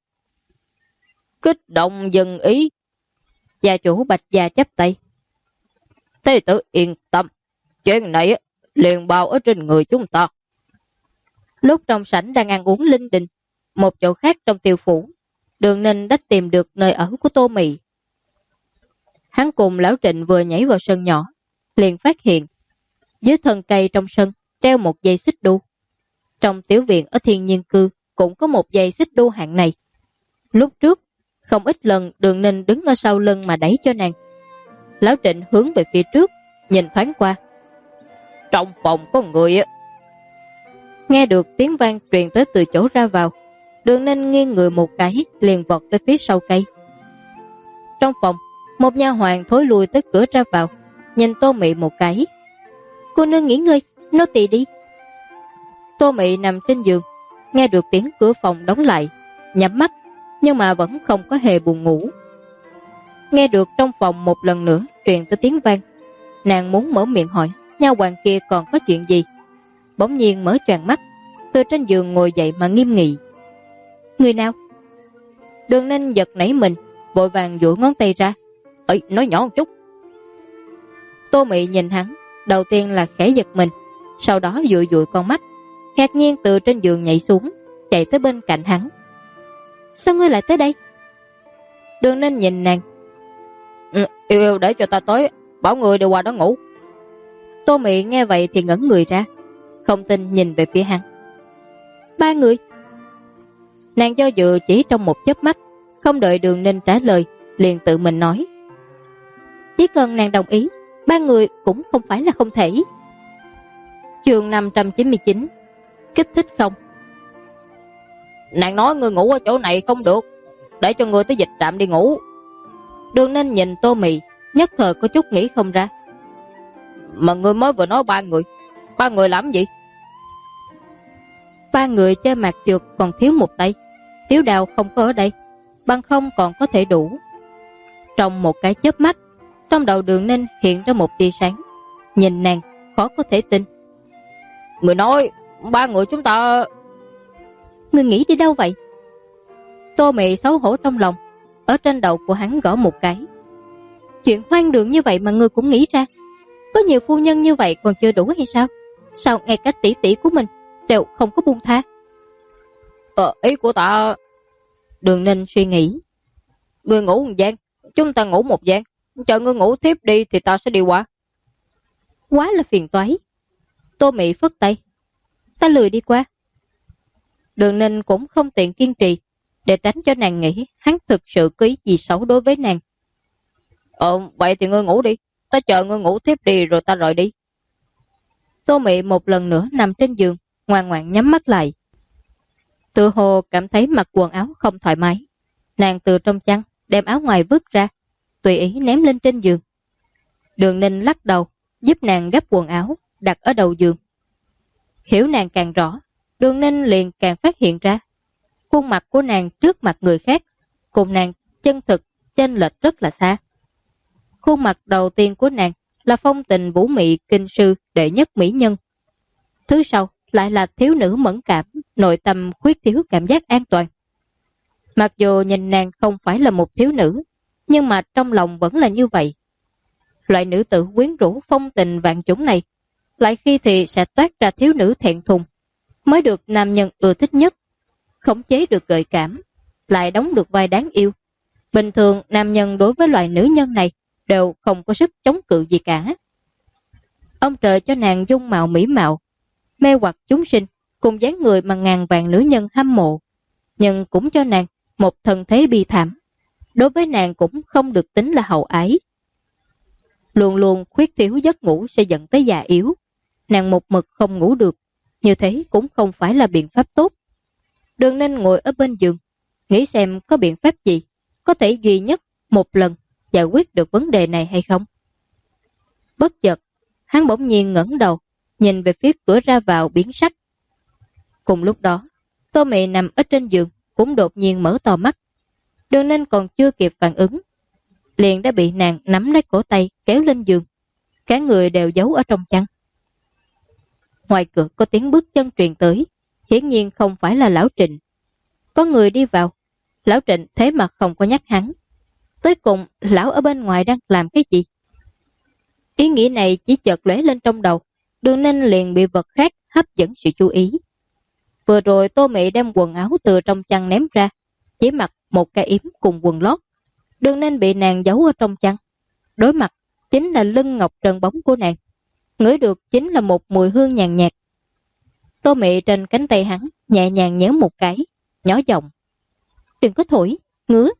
Kích động dân ý. Gia chủ Bạch gia chắp tay. Thế Tử yên tâm, chuyện này liền bao ở trên người chúng ta. Lúc trong sảnh đang ăn uống linh đình, một chỗ khác trong Tiêu phủ, Đường Ninh đã tìm được nơi ở của Tô Mị. Hắn cùng lão Trịnh vừa nhảy vào sân nhỏ, liền phát hiện dưới thân cây trong sân treo một dây xích đu. Trong tiểu viện ở Thiên Nhiên Cư cũng có một dây xích đu hạng này. Lúc trước, không ít lần Đường Ninh đứng ở sau lưng mà đẩy cho nàng. Lão Trịnh hướng về phía trước, nhìn thoáng qua. Trong phòng có người á. Nghe được tiếng vang truyền tới từ chỗ ra vào, Đường Ninh nghiêng người một cái, liền vọt tới phía sau cây. Trong phòng, một nha hoàn thối lui tới cửa ra vào, nhìn Tô Mị một cái. Cô nương nghỉ ngơi, nô tỳ đi. Tô Mị nằm trên giường, nghe được tiếng cửa phòng đóng lại, nhắm mắt, nhưng mà vẫn không có hề buồn ngủ. Nghe được trong phòng một lần nữa truyền tới tiếng vang, nàng muốn mở miệng hỏi nha hoàn kia còn có chuyện gì. Bỗng nhiên mở choàng mắt, từ trên giường ngồi dậy mà nghiêm nghị. Người nào? Đường Ninh giật nảy mình, vội vàng duỗi ngón tay ra. Ơi, nói nhỏ một chút. Tô Mị nhìn hắn, đầu tiên là khẽ giật mình, sau đó dụi dụi con mắt, ngạc nhiên từ trên giường nhảy xuống, chạy tới bên cạnh hắn. Sao ngươi lại tới đây? Đường Ninh nhìn nàng. Yêu yêu để cho ta tới, bảo người đi qua đó ngủ. Tô Mị nghe vậy thì ngẩn người ra, không tin nhìn về phía hắn. 3 người? Nàng do dự chỉ trong một chớp mắt, không đợi Đường Ninh trả lời, liền tự mình nói. Chỉ cần nàng đồng ý, 3 người cũng không phải là không thể. Chương 599. Kích thích không? Nàng nói ngươi ngủ ở chỗ này không được, để cho ngươi tới dịch trạm đi ngủ. Đường Ninh nhìn Tô Mị, nhất thời có chút nghĩ không ra. Mà ngươi mới vừa nói 3 người, 3 người làm gì? 3 người chơi mạc trượt còn thiếu một tay, Tiếu Đào không có ở đây, bằng không còn có thể đủ. Trong một cái chớp mắt, trong đầu Đường Ninh hiện ra một tia sáng, nhìn nàng khó có thể tin.
Người nói, ba người chúng ta...
Người nghĩ đi đâu vậy? Tô Mị xấu hổ trong lòng, ở trên đầu của hắn gõ một cái. Chuyện hoang đường như vậy mà ngươi cũng nghĩ ra? Có nhiều phu nhân như vậy còn chưa đủ hay sao? Sao ngay cả tỷ tỷ của mình đều không có buông tha?
Ý của ta...
Đường Ninh suy nghĩ.
Ngươi ngủ một gian, chúng ta ngủ một gian. Chờ ngươi ngủ tiếp đi thì ta sẽ đi qua.
Quá là phiền toái. Tô Mị phất tay. Ta lười đi qua. Đường Ninh cũng không tiện kiên trì, để tránh cho nàng nghĩ hắn thực sự có ý gì xấu đối với nàng.
Vậy thì ngươi ngủ đi. Ta chờ ngươi ngủ tiếp đi rồi ta rời đi.
Tô Mị một lần nữa nằm trên giường, ngoan ngoãn nhắm mắt lại. Tự hồ cảm thấy mặc quần áo không thoải mái. Nàng từ trong chăn đem áo ngoài vứt ra, tùy ý ném lên trên giường. Đường Ninh lắc đầu, giúp nàng gấp quần áo, đặt ở đầu giường. Hiểu nàng càng rõ, Đường Ninh liền càng phát hiện ra khuôn mặt của nàng trước mặt người khác cùng nàng chân thực chênh lệch rất là xa. Khuôn mặt đầu tiên của nàng là phong tình vũ mị kinh sư đệ nhất mỹ nhân. Thứ sau lại là thiếu nữ mẫn cảm, nội tâm khuyết thiếu cảm giác an toàn. Mặc dù nhìn nàng không phải là một thiếu nữ, nhưng mà trong lòng vẫn là như vậy. Loại nữ tử quyến rũ phong tình vạn chủng này, lại khi thì sẽ toát ra thiếu nữ thẹn thùng, mới được nam nhân ưa thích nhất, khống chế được gợi cảm, lại đóng được vai đáng yêu. Bình thường nam nhân đối với loại nữ nhân này đều không có sức chống cự gì cả. Ông trời cho nàng dung mạo mỹ mạo, mê hoặc chúng sinh, cùng dáng người mà ngàn vạn nữ nhân hâm mộ, nhưng cũng cho nàng một thân thế bi thảm. Đối với nàng cũng không được tính là hậu ái. Luôn luôn khuyết thiếu giấc ngủ sẽ dẫn tới già yếu. Nàng một mực không ngủ được, như thế cũng không phải là biện pháp tốt. Đường Ninh ngồi ở bên giường, nghĩ xem có biện pháp gì có thể duy nhất một lần giải quyết được vấn đề này hay không. Bất chợt, hắn bỗng nhiên ngẩng đầu, nhìn về phía cửa ra vào biến sắc. Cùng lúc đó, Tô Mị nằm ở trên giường cũng đột nhiên mở to mắt. Đường Ninh còn chưa kịp phản ứng, liền đã bị nàng nắm lấy cổ tay kéo lên giường. Cả người đều giấu ở trong chăn. Ngoài cửa có tiếng bước chân truyền tới, hiển nhiên không phải là Lão Trịnh. Có người đi vào, Lão Trịnh thế mà không có nhắc hắn. Tới cùng, lão ở bên ngoài đang làm cái gì? Ý nghĩ này chỉ chợt lóe lên trong đầu, Đường Ninh liền bị vật khác hấp dẫn sự chú ý. Vừa rồi Tô Mị đem quần áo từ trong chăn ném ra, chỉ mặc một cái yếm cùng quần lót. Đường Ninh bị nàng giấu ở trong chăn. Đối mặt chính là lưng ngọc trơn bóng của nàng, ngửi được chính là một mùi hương nhàn nhạt. Tô Mị trên cánh tay hắn nhẹ nhàng nhéo một cái, nhỏ giọng: "Đừng có thổi, ngứa."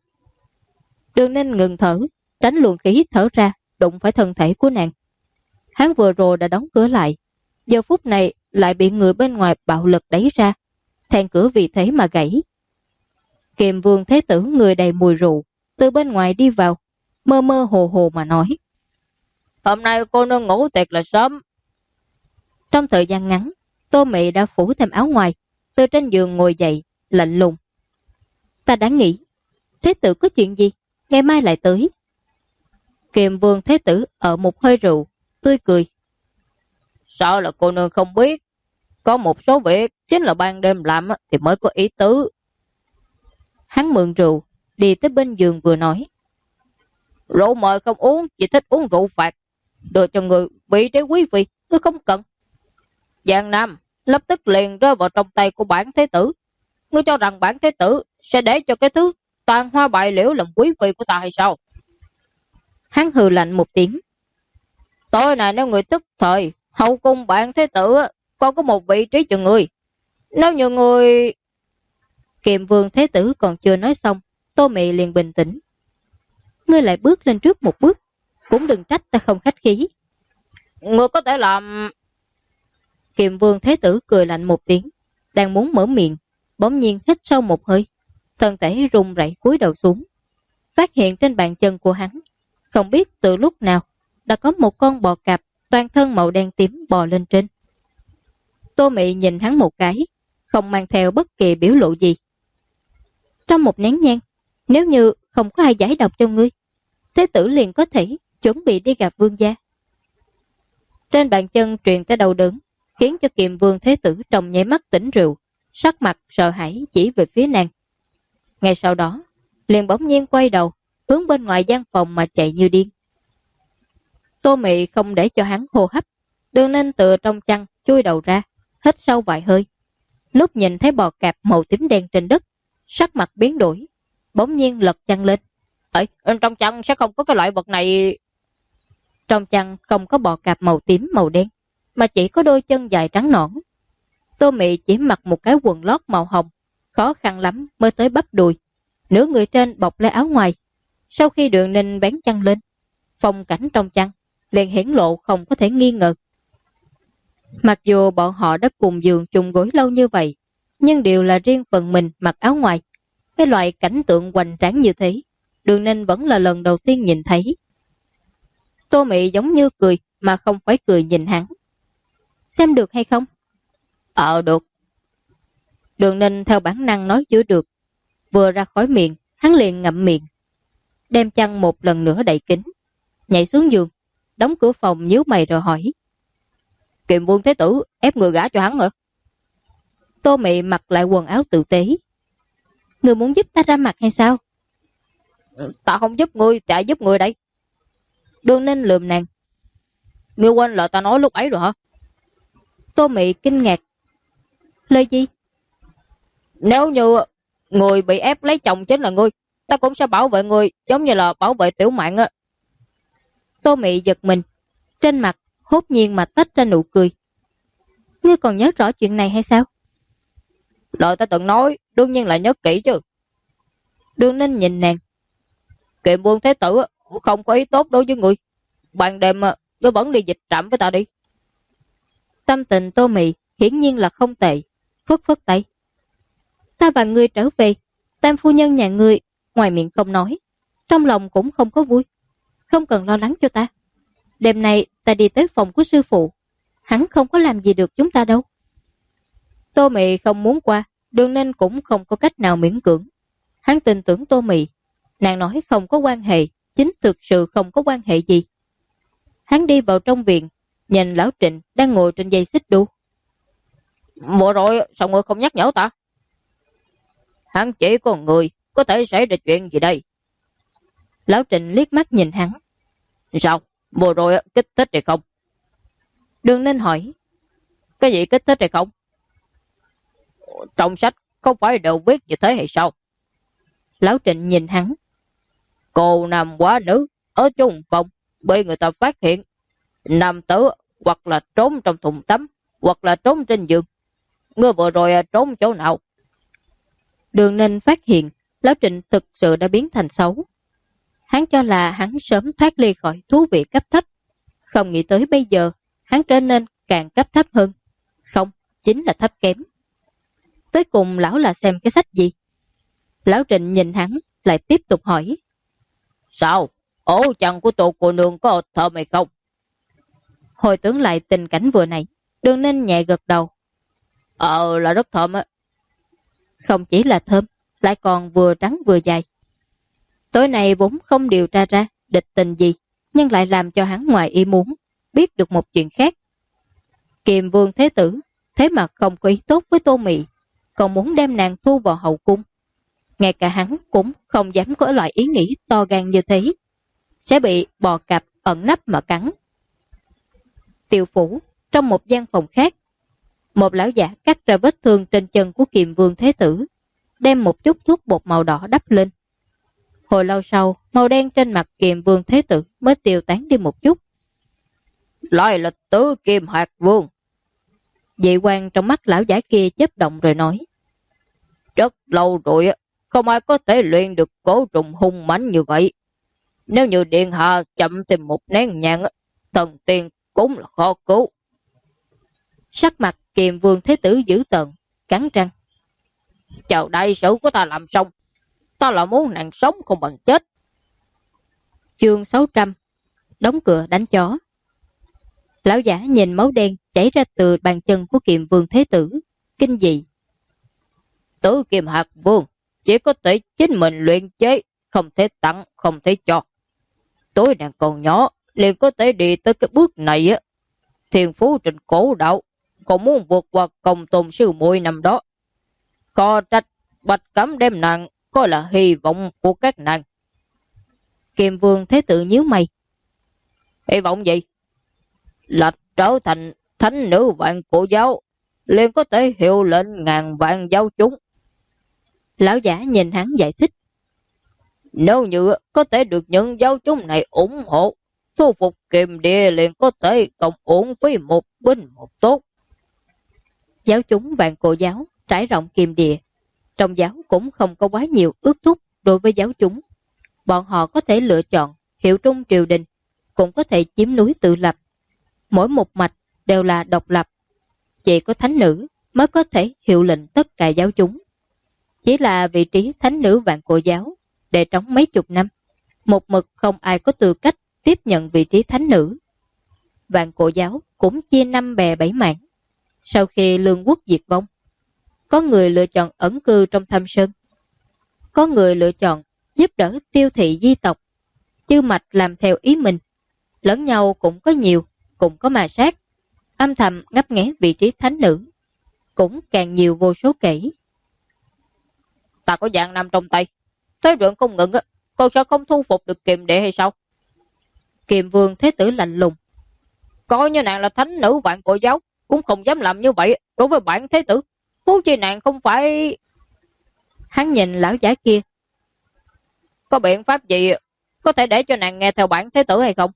Đường Ninh ngừng thở, tránh luồng khí hít thở ra đụng phải thân thể của nàng. Hắn vừa rồi đã đóng cửa lại, giờ phút này lại bị người bên ngoài bạo lực đẩy ra, then cửa vì thế mà gãy. Kiềm Vương Thế Tử người đầy mùi rượu từ bên ngoài đi vào, mơ mơ hồ hồ mà nói:
"Hôm nay cô nương ngủ thiệt là sớm."
Trong thời gian ngắn, Tô Mị đã phủ thêm áo ngoài, từ trên giường ngồi dậy, lạnh lùng: "Ta đã nghĩ, Thế Tử có chuyện gì, ngày mai lại tới." Kiềm Vương Thế Tử ở một hơi rượu, tươi cười:
"Sợ là cô nương không biết, có một số việc chính là ban đêm làm thì mới có ý tứ."
Hắn mượn rượu, đi tới bên giường vừa nói:
"Rượu mời không uống, chỉ thích uống rượu phạt. Đưa cho người vị trí quý vị, tôi không cần. Giang Nam lập tức liền rơi vào trong tay của bản Thế Tử. Ngươi cho rằng bản Thế Tử sẽ để cho cái thứ tàn hoa bại liễu làm quý vị của ta hay sao?"
Hắn hừ lạnh một tiếng:
"Tối nay nếu người tức thời, hậu cung bản Thế Tử còn có một vị trí cho người. Nếu như người..."
Kiềm Vương Thế Tử còn chưa nói xong, Tô Mị liền bình tĩnh: "Ngươi lại bước lên trước một bước, cũng đừng trách ta không khách khí."
"Ngươi có thể làm..."
Kiềm Vương Thế Tử cười lạnh một tiếng, đang muốn mở miệng, bỗng nhiên hít sâu một hơi, thân thể run rẩy cúi đầu xuống. Phát hiện trên bàn chân của hắn, không biết từ lúc nào đã có một con bò cạp toàn thân màu đen tím bò lên trên. Tô Mị nhìn hắn một cái, không mang theo bất kỳ biểu lộ gì. Trong một nén nhang, nếu như không có ai giải độc cho ngươi, Thế Tử liền có thể chuẩn bị đi gặp vương gia. Trên bàn chân truyền tới đau đớn, khiến cho Kiềm Vương Thế Tử trong nháy mắt tỉnh rượu, sắc mặt sợ hãi chỉ về phía nàng. Ngay sau đó, liền bỗng nhiên quay đầu, hướng bên ngoài gian phòng mà chạy như điên. Tô Mị không để cho hắn hô hấp, Đường Ninh từ trong chăn chui đầu ra, hít sâu vài hơi. Lúc nhìn thấy bò cạp màu tím đen trên đất, sắc mặt biến đổi, bỗng nhiên lật chăn lên.
Trong chăn sẽ không có cái loại vật này.
Trong chăn không có bò cạp màu tím màu đen, mà chỉ có đôi chân dài trắng nõn. Tô Mị chỉ mặc một cái quần lót màu hồng, khó khăn lắm mới tới bắp đùi, nửa người trên bọc lấy áo ngoài. Sau khi Đường Ninh bén chăn lên, phong cảnh trong chăn liền hiển lộ không có thể nghi ngờ. Mặc dù bọn họ đã cùng giường chung gối lâu như vậy, nhưng đều là riêng phần mình mặc áo ngoài. Cái loại cảnh tượng hoành tráng như thế, Đường Ninh vẫn là lần đầu tiên nhìn thấy. Tô Mị giống như cười mà không phải cười nhìn hắn. Xem được hay không?
Được.
Đường Ninh theo bản năng nói chưa được. Vừa ra khỏi miệng, hắn liền ngậm miệng. Đem chăn một lần nữa đậy kín, nhảy xuống giường, đóng cửa phòng nhíu mày rồi hỏi.
Kiềm Vương Thế Tử ép người gả cho hắn hả?
Tô Mị mặc lại quần áo tử tế. Người muốn giúp ta ra mặt hay sao?
Ta không giúp ngươi, ta giúp ngươi đây.
Đường Ninh lườm nàng.
Ngươi quên lời ta nói lúc ấy rồi hả?
Tô Mị kinh ngạc. Lời gì?
Nếu như người bị ép lấy chồng chính là ngươi, ta cũng sẽ bảo vệ ngươi giống như là bảo vệ tiểu mạng á.
Tô Mị giật mình, trên mặt hốt nhiên mà tách ra nụ cười. Ngươi còn nhớ rõ chuyện này hay sao?
Lời ta từng nói đương nhiên là nhớ kỹ chứ.
Đường Ninh nhìn nàng.
Kiềm Vương Thế Tử không có ý tốt đối với ngươi. Ban đêm ngươi vẫn đi dịch trạm với ta đi.
Tâm tình Tô Mị hiển nhiên là không tệ, phất phất tay. Ta và ngươi trở về, tam phu nhân nhà ngươi ngoài miệng không nói, trong lòng cũng không có vui. Không cần lo lắng cho ta. Đêm nay ta đi tới phòng của sư phụ, hắn không có làm gì được chúng ta đâu. Tô Mị không muốn qua, Đường Ninh cũng không có cách nào miễn cưỡng. Hắn tin tưởng Tô Mị, nàng nói không có quan hệ, chính thực sự không có quan hệ gì. Hắn đi vào trong viện, nhìn lão Trịnh đang ngồi trên dây xích đu.
Vừa rồi sao ngươi không nhắc nhở ta? Hắn chỉ có người, có thể xảy ra chuyện gì đây?
Lão Trịnh liếc mắt nhìn hắn.
Sao? Vừa rồi kích thích hay không?
Đường Ninh hỏi.
Cái gì kích thích hay không? Trong sách không phải đều viết như thế hay sao?
Lão Trịnh nhìn hắn.
Cô nam quá nữ ở chung phòng bị người ta phát hiện, nam tử hoặc là trốn trong thùng tắm, hoặc là trốn trên giường. Ngươi vừa rồi trốn chỗ nào?
Đường Ninh phát hiện Lão Trịnh thực sự đã biến thành xấu. Hắn cho là hắn sớm thoát ly khỏi thú vị cấp thấp, không nghĩ tới bây giờ hắn trở nên càng cấp thấp hơn. Không, chính là thấp kém. Tới cùng lão là xem cái sách gì? Lão Trịnh nhìn hắn lại tiếp tục hỏi.
Sao? Ổ chăn của tổ cô nương có thơm hay không?
Hồi tưởng lại tình cảnh vừa nãy, Đường Ninh nhẹ gật đầu.
Là rất thơm á.
Không chỉ là thơm, lại còn vừa trắng vừa dài. Tối nay vốn không điều tra ra địch tình gì, nhưng lại làm cho hắn ngoài ý muốn biết được một chuyện khác. Kiềm Vương Thế Tử thế mà không có ý tốt với Tô Mị, còn muốn đem nàng thu vào hậu cung. Ngay cả hắn cũng không dám có loại ý nghĩ to gan như thế, sẽ bị bò cạp ẩn nấp mà cắn. Tiêu phủ, trong một gian phòng khác, một lão giả cắt ra vết thương trên chân của Kiềm Vương Thế Tử, đem một chút thuốc bột màu đỏ đắp lên. Hồi lâu sau, màu đen trên mặt Kiềm Vương Thế Tử mới tiêu tán đi một chút.
Lại là tứ Kim Hạt Vương.
Dị quan trong mắt lão giả kia chớp động rồi nói.
Rất lâu rồi, không ai có thể luyện được cổ trùng hung mãnh như vậy. Nếu như điện hạ chậm thêm một nén nhang, thần tiên cũng là khó cứu.
Sắc mặt Kiềm Vương Thế Tử dữ tợn, cắn răng.
Chờ đại sự của ta làm xong, ta là muốn nàng sống không bằng chết.
Chương 600. Đóng cửa đánh chó. Lão giả nhìn máu đen chảy ra từ bàn chân của Kiềm Vương Thế Tử, kinh dị.
Tứ Kim Hạt Vương chỉ có thể chính mình luyện chế, không thể tặng, không thể cho. Tối nàng còn nhỏ, liền có thể đi tới cái bước này á. Thiên phú trên cổ đạo, còn muốn vượt qua công tôn sư muội năm đó. Có trách Bạch Cẩm đem nàng coi là hy vọng của các nàng.
Kiềm Vương Thế Tử nhíu mày.
Hy vọng gì? Là trở thành thánh nữ vạn cổ giáo, liền có thể hiệu lệnh ngàn vạn giáo chúng.
Lão giả nhìn hắn giải thích.
Nếu như có thể được những giáo chúng này ủng hộ, thu phục Kiềm Địa liền có thể cộng uổng phí một binh một tốt.
Giáo chúng vạn cổ giáo trải rộng Kiềm Địa, trong giáo cũng không có quá nhiều ước thúc đối với giáo chúng. Bọn họ có thể lựa chọn hiệu trung triều đình, cũng có thể chiếm núi tự lập. Mỗi một mạch đều là độc lập. Chỉ có thánh nữ mới có thể hiệu lệnh tất cả giáo chúng. Chỉ là vị trí thánh nữ vạn cổ giáo để trống mấy chục năm, một mực không ai có tư cách tiếp nhận vị trí thánh nữ. Vạn cổ giáo cũng chia 5 bè 7 mảng. Sau khi lương quốc diệt vong, có người lựa chọn ẩn cư trong thâm sơn, có người lựa chọn giúp đỡ tiêu thị di tộc, chư mạch làm theo ý mình. Lẫn nhau cũng có nhiều, cũng có mà sát, âm thầm ngấp nghé vị trí thánh nữ, cũng càng nhiều vô số kể.
Ta có Giang Nam trong tay, thế lượng không ngừng, còn sao không thu phục được Kiềm Địa hay sao?
Kiềm Vương Thế Tử lạnh lùng.
Coi như nàng là thánh nữ vạn cổ giáo, cũng không dám làm như vậy đối với bản Thế Tử. Huống chi nàng không phải...
Hắn nhìn lão giả kia.
Có biện pháp gì có thể để cho nàng nghe theo bản Thế Tử hay không?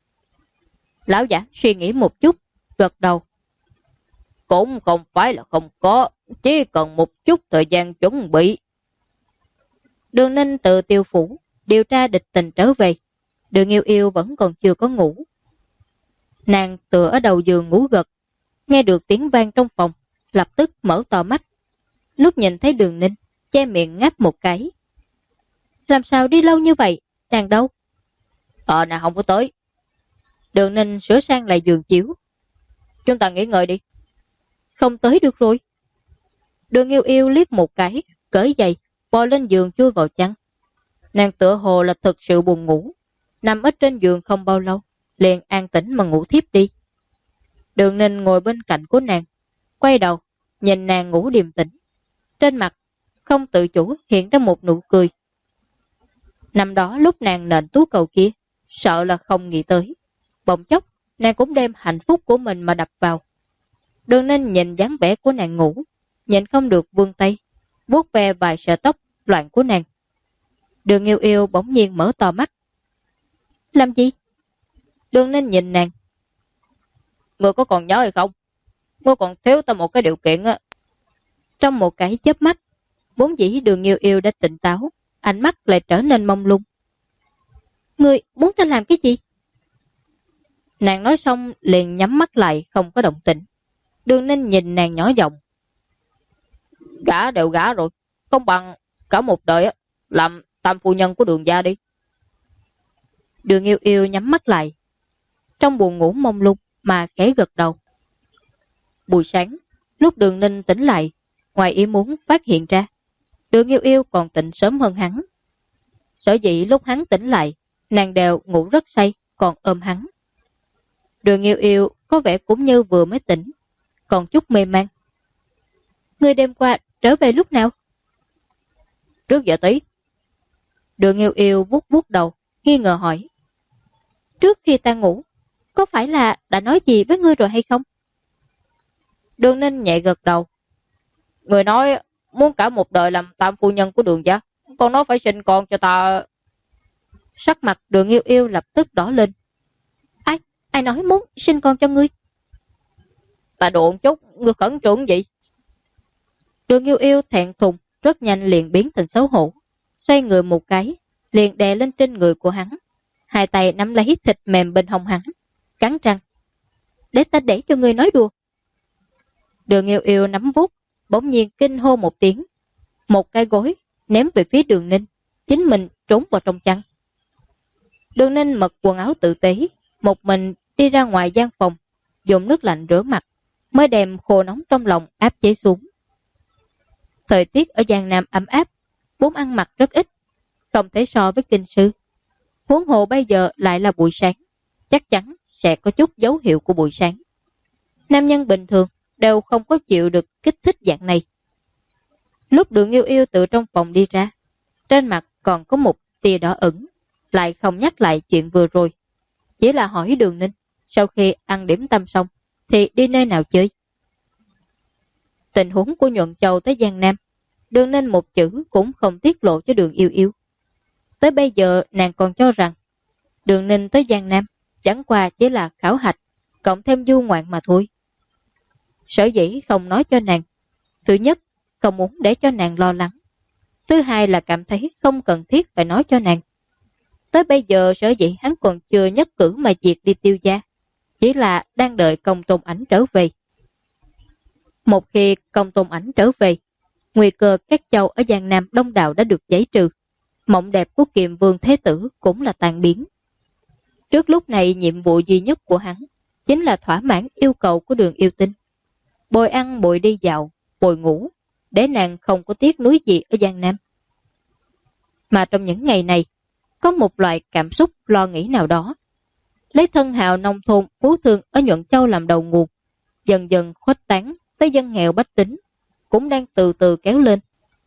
Lão giả suy nghĩ một chút, gật đầu.
Cũng không phải là không có, chỉ cần một chút thời gian chuẩn bị.
Đường Ninh từ Tiêu phủ điều tra địch tình trở về. Đường Yêu Yêu vẫn còn chưa có ngủ. Nàng tựa ở đầu giường ngủ gật, nghe được tiếng vang trong phòng, lập tức mở to mắt. Lúc nhìn thấy Đường Ninh, che miệng ngáp một cái. Làm sao đi lâu như vậy? Nàng đâu?
Nàng không có tới.
Đường Ninh sửa sang lại giường chiếu.
Chúng ta nghỉ ngơi đi.
Không tới được rồi. Đường Yêu Yêu liếc một cái, cởi giày, bò lên giường chui vào chăn. Nàng tựa hồ là thực sự buồn ngủ, nằm ở trên giường không bao lâu, liền an tĩnh mà ngủ thiếp đi. Đường Ninh ngồi bên cạnh của nàng, quay đầu, nhìn nàng ngủ điềm tĩnh. Trên mặt, không tự chủ hiện ra một nụ cười. Năm đó lúc nàng nện tú cầu kia, sợ là không nghĩ tới. Bỗng chốc, nàng cũng đem hạnh phúc của mình mà đập vào. Đường Ninh nhìn dáng vẻ của nàng ngủ, nhìn không được vươn tay, vuốt ve vài sợi tóc loạn của nàng. Đường Yêu Yêu bỗng nhiên mở to mắt. Làm gì? Đường Ninh nhìn nàng.
Ngươi có còn nhớ hay không? Ngươi còn thiếu ta một cái điều kiện á.
Trong một cái chớp mắt, vốn dĩ Đường Yêu Yêu đã tỉnh táo, ánh mắt lại trở nên mông lung. Ngươi muốn ta làm cái gì? Nàng nói xong liền nhắm mắt lại, không có động tĩnh. Đường Ninh nhìn nàng nhỏ giọng.
Gả đều gả rồi, không bằng cả một đời á, làm tam phu nhân của Đường gia đi.
Đường Yêu Yêu nhắm mắt lại, trong buồn ngủ mông lung mà khẽ gật đầu. Buổi sáng, lúc Đường Ninh tỉnh lại, ngoài ý muốn phát hiện ra, Đường Yêu Yêu còn tỉnh sớm hơn hắn. Sở dĩ lúc hắn tỉnh lại, nàng đều ngủ rất say, còn ôm hắn. Đường Yêu Yêu có vẻ cũng như vừa mới tỉnh, còn chút mê man. Ngươi đêm qua trở về lúc nào?
Trước giờ tí.
Đường Yêu Yêu vuốt vuốt đầu, nghi ngờ hỏi. Trước khi ta ngủ, có phải là đã nói gì với ngươi rồi hay không? Đường Ninh nhẹ gật đầu.
Người nói muốn cả một đời làm tam phu nhân của Đường gia, còn nó phải sinh con cho ta.
Sắc mặt Đường Yêu Yêu lập tức đỏ lên. Ai nói muốn sinh con cho ngươi?
Ta độn chút, ngươi khẩn trương gì?
Đường Yêu Yêu thẹn thùng, rất nhanh liền biến thành xấu hổ. Xoay người một cái, liền đè lên trên người của hắn. Hai tay nắm lấy thịt mềm bên hông hắn, cắn răng. Để ta để cho ngươi nói đùa. Đường Yêu Yêu nắm vuốt, bỗng nhiên kinh hô một tiếng. Một cái gối ném về phía Đường Ninh, chính mình trốn vào trong chăn. Đường Ninh mặc quần áo tử tế, một mình đi ra ngoài gian phòng, dùng nước lạnh rửa mặt, mới đem khô nóng trong lòng áp chế xuống. Thời tiết ở Giang Nam ấm áp, vốn ăn mặc rất ít, không thể so với kinh sư. Huống hồ bây giờ lại là buổi sáng, chắc chắn sẽ có chút dấu hiệu của buổi sáng. Nam nhân bình thường đều không có chịu được kích thích dạng này. Lúc Đường Yêu Yêu từ trong phòng đi ra, trên mặt còn có một tia đỏ ửng, lại không nhắc lại chuyện vừa rồi. Chỉ là hỏi Đường Ninh, sau khi ăn điểm tâm xong, thì đi nơi nào chơi. Tình huống của Nhuận Châu tới Giang Nam, Đường Ninh một chữ cũng không tiết lộ cho Đường Yêu Yêu. Tới bây giờ nàng còn cho rằng Đường Ninh tới Giang Nam chẳng qua chỉ là khảo hạch, cộng thêm du ngoạn mà thôi. Sở dĩ không nói cho nàng, thứ nhất, không muốn để cho nàng lo lắng. Thứ hai là cảm thấy không cần thiết phải nói cho nàng. Tới bây giờ sở dĩ hắn còn chưa nhất cử mà diệt đi Tiêu gia, chỉ là đang đợi Công Tôn Ảnh trở về. Một khi Công Tôn Ảnh trở về, nguy cơ các châu ở Giang Nam đông đảo đã được giải trừ. Mộng đẹp của Kiềm Vương Thế Tử cũng là tan biến. Trước lúc này nhiệm vụ duy nhất của hắn chính là thỏa mãn yêu cầu của Đường Yêu Tinh. Bồi ăn, bồi đi dạo, bồi ngủ, để nàng không có tiếc nuối gì ở Giang Nam. Mà trong những ngày này, có một loại cảm xúc lo nghĩ nào đó. Lấy thân hào nông thôn phú thương ở Nhuận Châu làm đầu nguồn, dần dần khuếch tán tới dân nghèo bách tính, cũng đang từ từ kéo lên.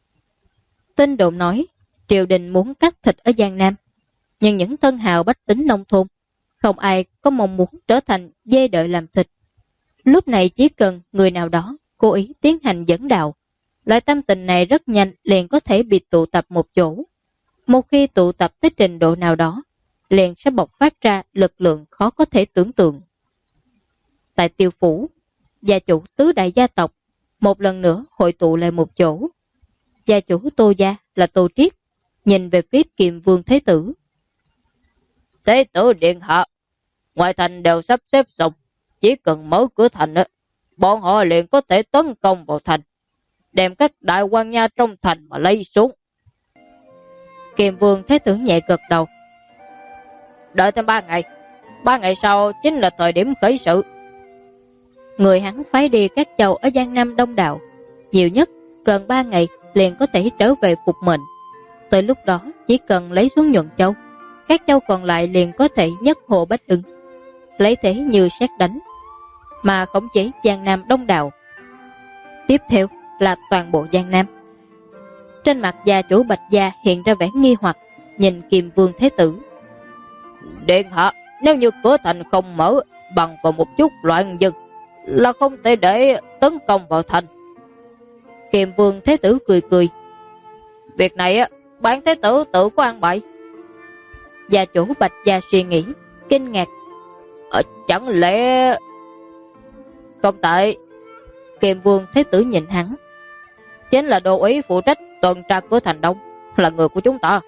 Tin đồn nói, triều đình muốn cắt thịt ở Giang Nam, nhưng những thân hào bách tính nông thôn, không ai có mong muốn trở thành dê đợi làm thịt. Lúc này chỉ cần người nào đó cố ý tiến hành dẫn đạo, loại tâm tình này rất nhanh liền có thể bị tụ tập một chỗ. Một khi tụ tập tới trình độ nào đó, liền sẽ bộc phát ra lực lượng khó có thể tưởng tượng. Tại Tiêu Phủ, gia chủ tứ đại gia tộc một lần nữa hội tụ lại một chỗ. Gia chủ Tô gia là Tô Triết, nhìn về phía Kiềm Vương Thế Tử.
Thế tử điện hạ, ngoài thành đều sắp xếp xong, chỉ cần mở cửa thành, bọn họ liền có thể tấn công vào thành, đem các đại quan nha trong thành mà lấy xuống.
Kiềm Vương Thế Tử nhẹ gật đầu.
Đợi thêm 3 ngày, 3 ngày sau chính là thời điểm khởi sự.
Người hắn phái đi các châu ở Giang Nam đông đảo, nhiều nhất cần 3 ngày liền có thể trở về phục mệnh. Tới lúc đó chỉ cần lấy xuống Nhuận Châu, các châu còn lại liền có thể nhất hồ bách ứng, lấy thế như sét đánh, mà khống chế Giang Nam đông đảo. Tiếp theo là toàn bộ Giang Nam. Trên mặt gia chủ Bạch gia hiện ra vẻ nghi hoặc, nhìn Kiềm Vương Thế Tử.
Điện hạ, nếu như cửa thành không mở bằng vào một chút loạn dân, là không thể để tấn công vào thành.
Kiềm Vương Thế Tử cười cười.
Việc này bản Thế tử tự có an bài.
Gia chủ Bạch gia suy nghĩ, kinh ngạc.
Chẳng lẽ... Không tệ.
Kiềm Vương Thế Tử nhìn hắn.
Chính là đô úy phụ trách tuần tra cửa thành đông, là người của chúng ta.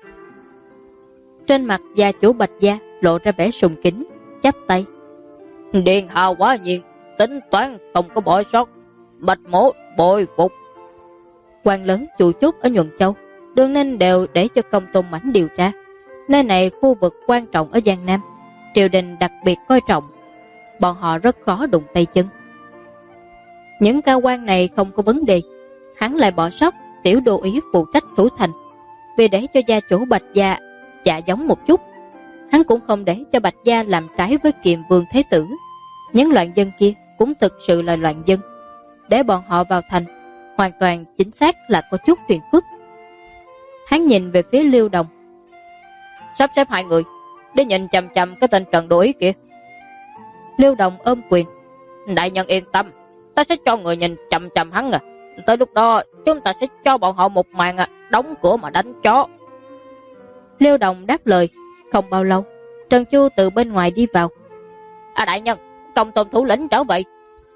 Trên mặt gia chủ Bạch gia lộ ra vẻ sùng kính, chắp tay.
Điện hạ quá nhiên, tính toán không có bỏ sót, Bạch mổ bội phục.
Quan lớn chủ chốt ở Nhuận Châu, Đường Ninh đều để cho Công Tôn Mãnh điều tra. Nơi này khu vực quan trọng ở Giang Nam, triều đình đặc biệt coi trọng, bọn họ rất khó đụng tay chân. Những cao quan này không có vấn đề, hắn lại bỏ sót tiểu đô ý phụ trách thủ thành. Vì để cho gia chủ Bạch gia dạ giống một chút, hắn cũng không để cho Bạch gia làm trái với Kiềm Vương Thế Tử. Những loạn dân kia cũng thực sự là loạn dân, để bọn họ vào thành hoàn toàn chính xác là có chút phiền phức. Hắn nhìn về phía Liêu Đồng.
Sắp xếp 2 người để nhìn chằm chằm cái tên Trần Đô Ý kia.
Liêu Đồng ôm quyền.
Đại nhân yên tâm, ta sẽ cho người nhìn chằm chằm hắn à. Tới lúc đó chúng ta sẽ cho bọn họ một màn đóng cửa mà đánh chó.
Liêu Đồng đáp lời. Không bao lâu, Trần Chu từ bên ngoài đi vào.
Đại nhân, Công Tôn thủ lĩnh trở về.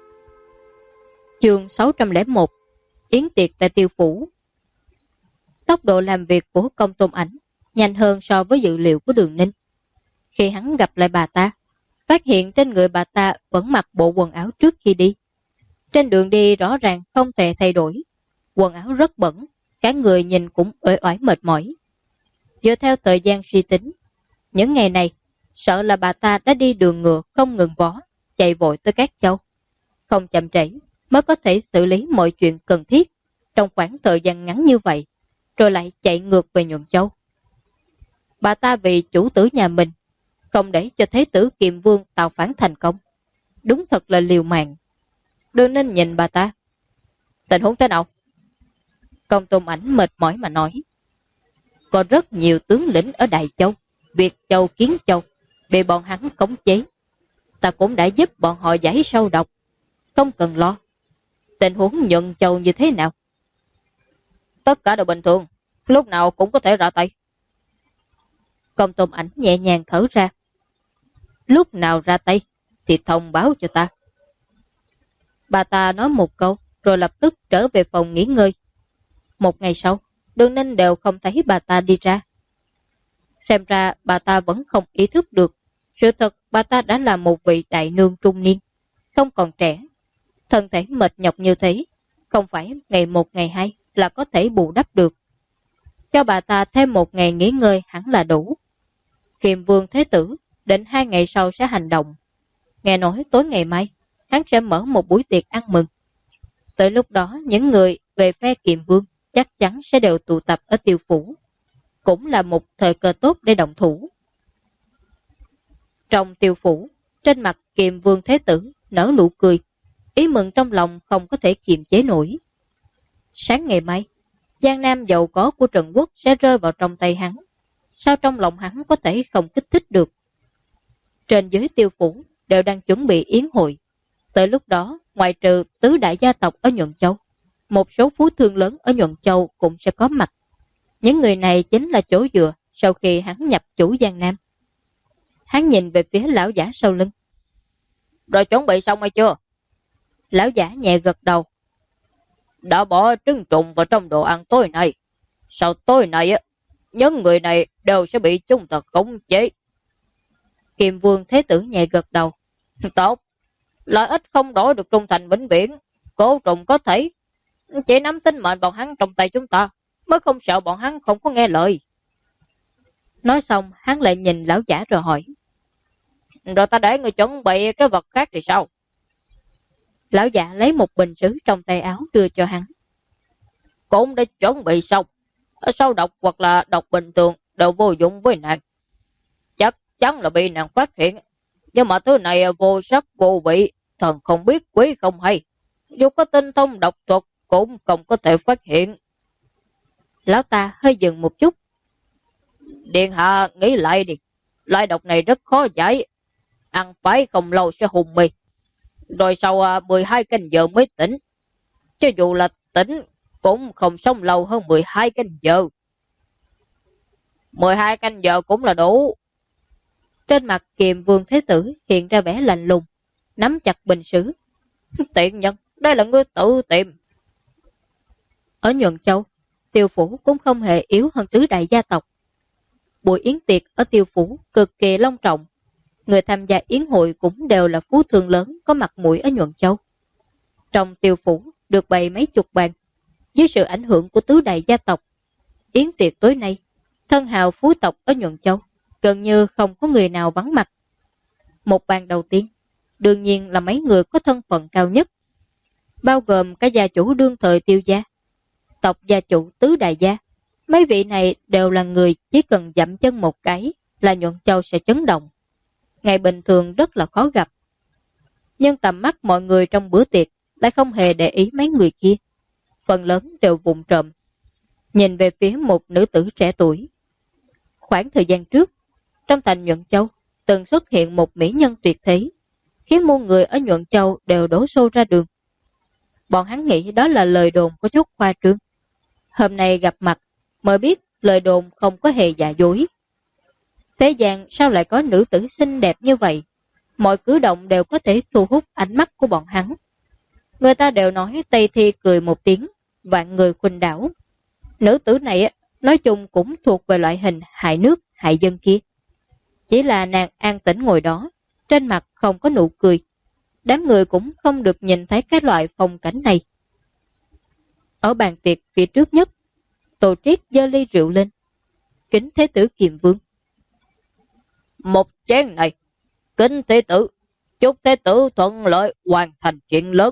Chương 601, yến tiệc tại Tiêu Phủ. Tốc độ làm việc của Công Tôn Ảnh nhanh hơn so với dự liệu của Đường Ninh. Khi hắn gặp lại bà ta, phát hiện trên người bà ta vẫn mặc bộ quần áo trước khi đi. Trên đường đi rõ ràng không thể thay đổi, quần áo rất bẩn, cả người nhìn cũng uể oải mệt mỏi. Dựa theo thời gian suy tính, những ngày này sợ là bà ta đã đi đường ngựa không ngừng vó, chạy vội tới các châu. Không chậm trễ mới có thể xử lý mọi chuyện cần thiết trong khoảng thời gian ngắn như vậy, rồi lại chạy ngược về Nhuận Châu. Bà ta vì chủ tử nhà mình, không để cho Thế tử Kiềm Vương tạo phản thành công, đúng thật là liều mạng.
Đường Ninh nhìn bà ta. Tình huống thế nào? Công Tôn Ảnh mệt mỏi mà nói. Có rất nhiều tướng lĩnh ở Đại Châu, Việt Châu, Kiến Châu bị bọn hắn khống chế. Ta cũng đã giúp bọn họ giải sâu độc. Không cần lo. Tình huống Nhuận Châu như thế nào? Tất cả đều bình thường, lúc nào cũng có thể ra tay. Công Tôn Ảnh nhẹ nhàng thở ra. Lúc nào ra tay thì thông báo cho ta. Bà ta nói một câu rồi lập tức trở về phòng nghỉ ngơi. Một ngày sau, Đường Ninh đều không thấy bà ta đi ra. Xem ra bà ta vẫn không ý thức được sự thật bà ta đã là một vị đại nương trung niên, không còn trẻ. Thân thể mệt nhọc như thế, không phải ngày một ngày hai là có thể bù đắp được. Cho bà ta thêm một ngày nghỉ ngơi hẳn là đủ. Kiềm Vương Thế Tử định 2 ngày sau sẽ hành động. Nghe nói tối ngày mai, hắn sẽ mở một buổi tiệc ăn mừng. Tới lúc đó, những người về phe Kiềm Vương chắc chắn sẽ đều tụ tập ở Tiêu Phủ. Cũng là một thời cơ tốt để động thủ. Trong Tiêu Phủ, trên mặt Kiềm Vương Thế Tử nở nụ cười, ý mừng trong lòng không có thể kiềm chế nổi. Sáng ngày mai, Giang Nam giàu có của Trần Quốc sẽ rơi vào trong tay hắn. Sao trong lòng hắn có thể không kích thích được? Trên dưới Tiêu Phủ đều đang chuẩn bị yến hội. Tới lúc đó, ngoại trừ tứ đại gia tộc ở Nhuận Châu, một số phú thương lớn ở Nhuận Châu cũng sẽ có mặt. Những người này chính là chỗ dựa sau khi hắn nhập chủ Giang Nam. Hắn nhìn về phía lão giả sau lưng. Rồi chuẩn bị xong hay chưa? Lão giả nhẹ gật đầu. Đã bỏ trứng trùng vào trong đồ ăn tối nay. Sau tối nay, những người này đều sẽ bị chúng ta khống chế. Kiềm Vương Thế Tử nhẹ gật đầu. Tốt, lợi ích không đổi được trung thành vĩnh viễn. Cố trùng có thể chỉ nắm tính mệnh bọn hắn trong tay chúng ta, mới không sợ bọn hắn không có nghe lời. Nói xong, hắn lại nhìn lão giả rồi hỏi. Rồi ta để người chuẩn bị cái vật khác thì sao? Lão giả lấy một bình sứ trong tay áo đưa cho hắn. Cũng đã chuẩn bị xong. Sau độc hoặc là độc bình thường đều vô dụng với nàng. Chắc chắn là bị nàng phát hiện. Nhưng mà thứ này vô sắc vô vị, thần không biết quý không hay. Dù có tinh thông độc thuật cũng không có thể phát hiện. Lão ta hơi dừng một chút. Điện hạ nghĩ lại đi. Loại độc này rất khó giải. Ăn phải không lâu sẽ hùng mê. Rồi sau 12 canh giờ mới tỉnh. Cho dù là tỉnh cũng không sống lâu hơn 12 canh giờ. 12 canh giờ cũng là đủ. Trên mặt Kiềm Vương Thế Tử hiện ra vẻ lạnh lùng, nắm chặt bình sứ. Tiện nhân, đây là ngươi tự tìm. Ở Nhuận Châu, Tiêu Phủ cũng không hề yếu hơn tứ đại gia tộc. Buổi yến tiệc ở Tiêu Phủ cực kỳ long trọng. Người tham gia yến hội cũng đều là phú thương lớn có mặt mũi ở Nhuận Châu. Trong Tiêu Phủ được bày mấy chục bàn. Dưới sự ảnh hưởng của tứ đại gia tộc, yến tiệc tối nay, thân hào phú tộc ở Nhuận Châu gần như không có người nào vắng mặt. Một bàn đầu tiên, đương nhiên là mấy người có thân phận cao nhất, bao gồm cả gia chủ đương thời Tiêu gia, tộc gia chủ tứ đại gia. Mấy vị này đều là người chỉ cần dậm chân một cái là Nhuận Châu sẽ chấn động. Ngày bình thường rất là khó gặp. Nhưng tầm mắt mọi người trong bữa tiệc lại không hề để ý mấy người kia. Phần lớn đều vụng trộm nhìn về phía một nữ tử trẻ tuổi. Khoảng thời gian trước, trong thành Nhuận Châu từng xuất hiện một mỹ nhân tuyệt thế, khiến muôn người ở Nhuận Châu đều đổ xô ra đường. Bọn hắn nghĩ đó là lời đồn có chút khoa trương. Hôm nay gặp mặt mới biết lời đồn không có hề giả dối. Thế gian sao lại có nữ tử xinh đẹp như vậy? Mọi cử động đều có thể thu hút ánh mắt của bọn hắn. Người ta đều nói Tây Thi cười một tiếng, vạn người khuynh đảo. Nữ tử này nói chung cũng thuộc về loại hình hại nước, hại dân kia. Chỉ là nàng an tĩnh ngồi đó, trên mặt không có nụ cười. Đám người cũng không được nhìn thấy cái loại phong cảnh này. Ở bàn tiệc phía trước nhất, Tô Triết giơ ly rượu lên. Kính Thế Tử Kiềm Vương. Một chén này, kính Thế Tử, chúc Thế Tử thuận lợi hoàn thành chuyện lớn.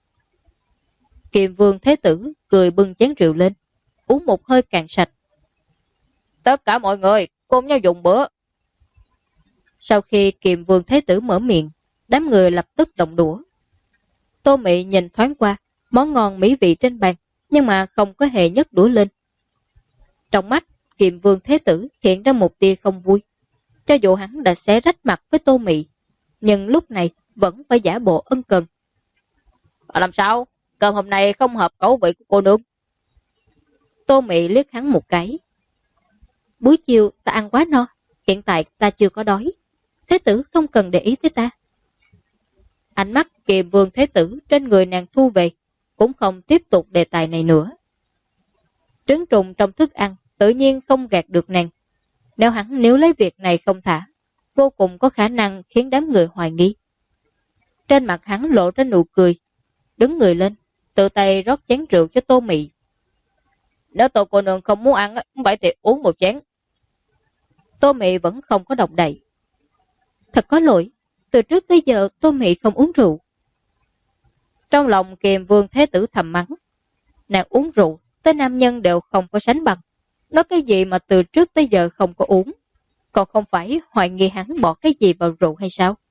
Kiềm Vương Thế Tử cười bưng chén rượu lên, uống một hơi cạn sạch. Tất cả mọi người cùng nhau dùng bữa. Sau khi Kiềm Vương Thế Tử mở miệng, đám người lập tức động đũa.
Tô Mị nhìn thoáng qua món ngon mỹ vị trên bàn, nhưng mà không có hề nhấc đũa lên. Trong mắt Kiệm Vương Thế Tử hiện ra một tia không vui. Cho dù hắn đã xé rách mặt với Tô Mị, nhưng lúc này vẫn phải giả bộ ân cần. Làm sao? Cơm hôm nay không hợp khẩu vị của cô nương. Tô Mị liếc hắn một cái. Buổi chiều ta ăn quá no, hiện tại ta chưa có đói. Thế tử không cần để ý tới ta. Ánh mắt Kiệm Vương Thế Tử trên người nàng thu về, cũng không tiếp tục đề tài này nữa. Trứng trùng trong thức ăn tự nhiên không gạt được nàng. Nếu hắn níu lấy việc này không thả, vô cùng có khả năng khiến đám người hoài nghi. Trên mặt hắn lộ ra nụ cười, đứng người lên, tự tay rót chén rượu cho Tô Mị. Nếu Tô cô nương không muốn ăn, vậy thì uống một chén. Tô Mị vẫn không có động đậy. Thật có lỗi, từ trước tới giờ Tô Mị không uống rượu. Trong lòng Kiềm Vương Thế Tử thầm mắng. Nàng uống rượu, tới nam nhân đều không có sánh bằng. Nói cái gì mà từ trước tới giờ không có uống, còn không phải hoài nghi hắn bỏ cái gì vào rượu hay sao?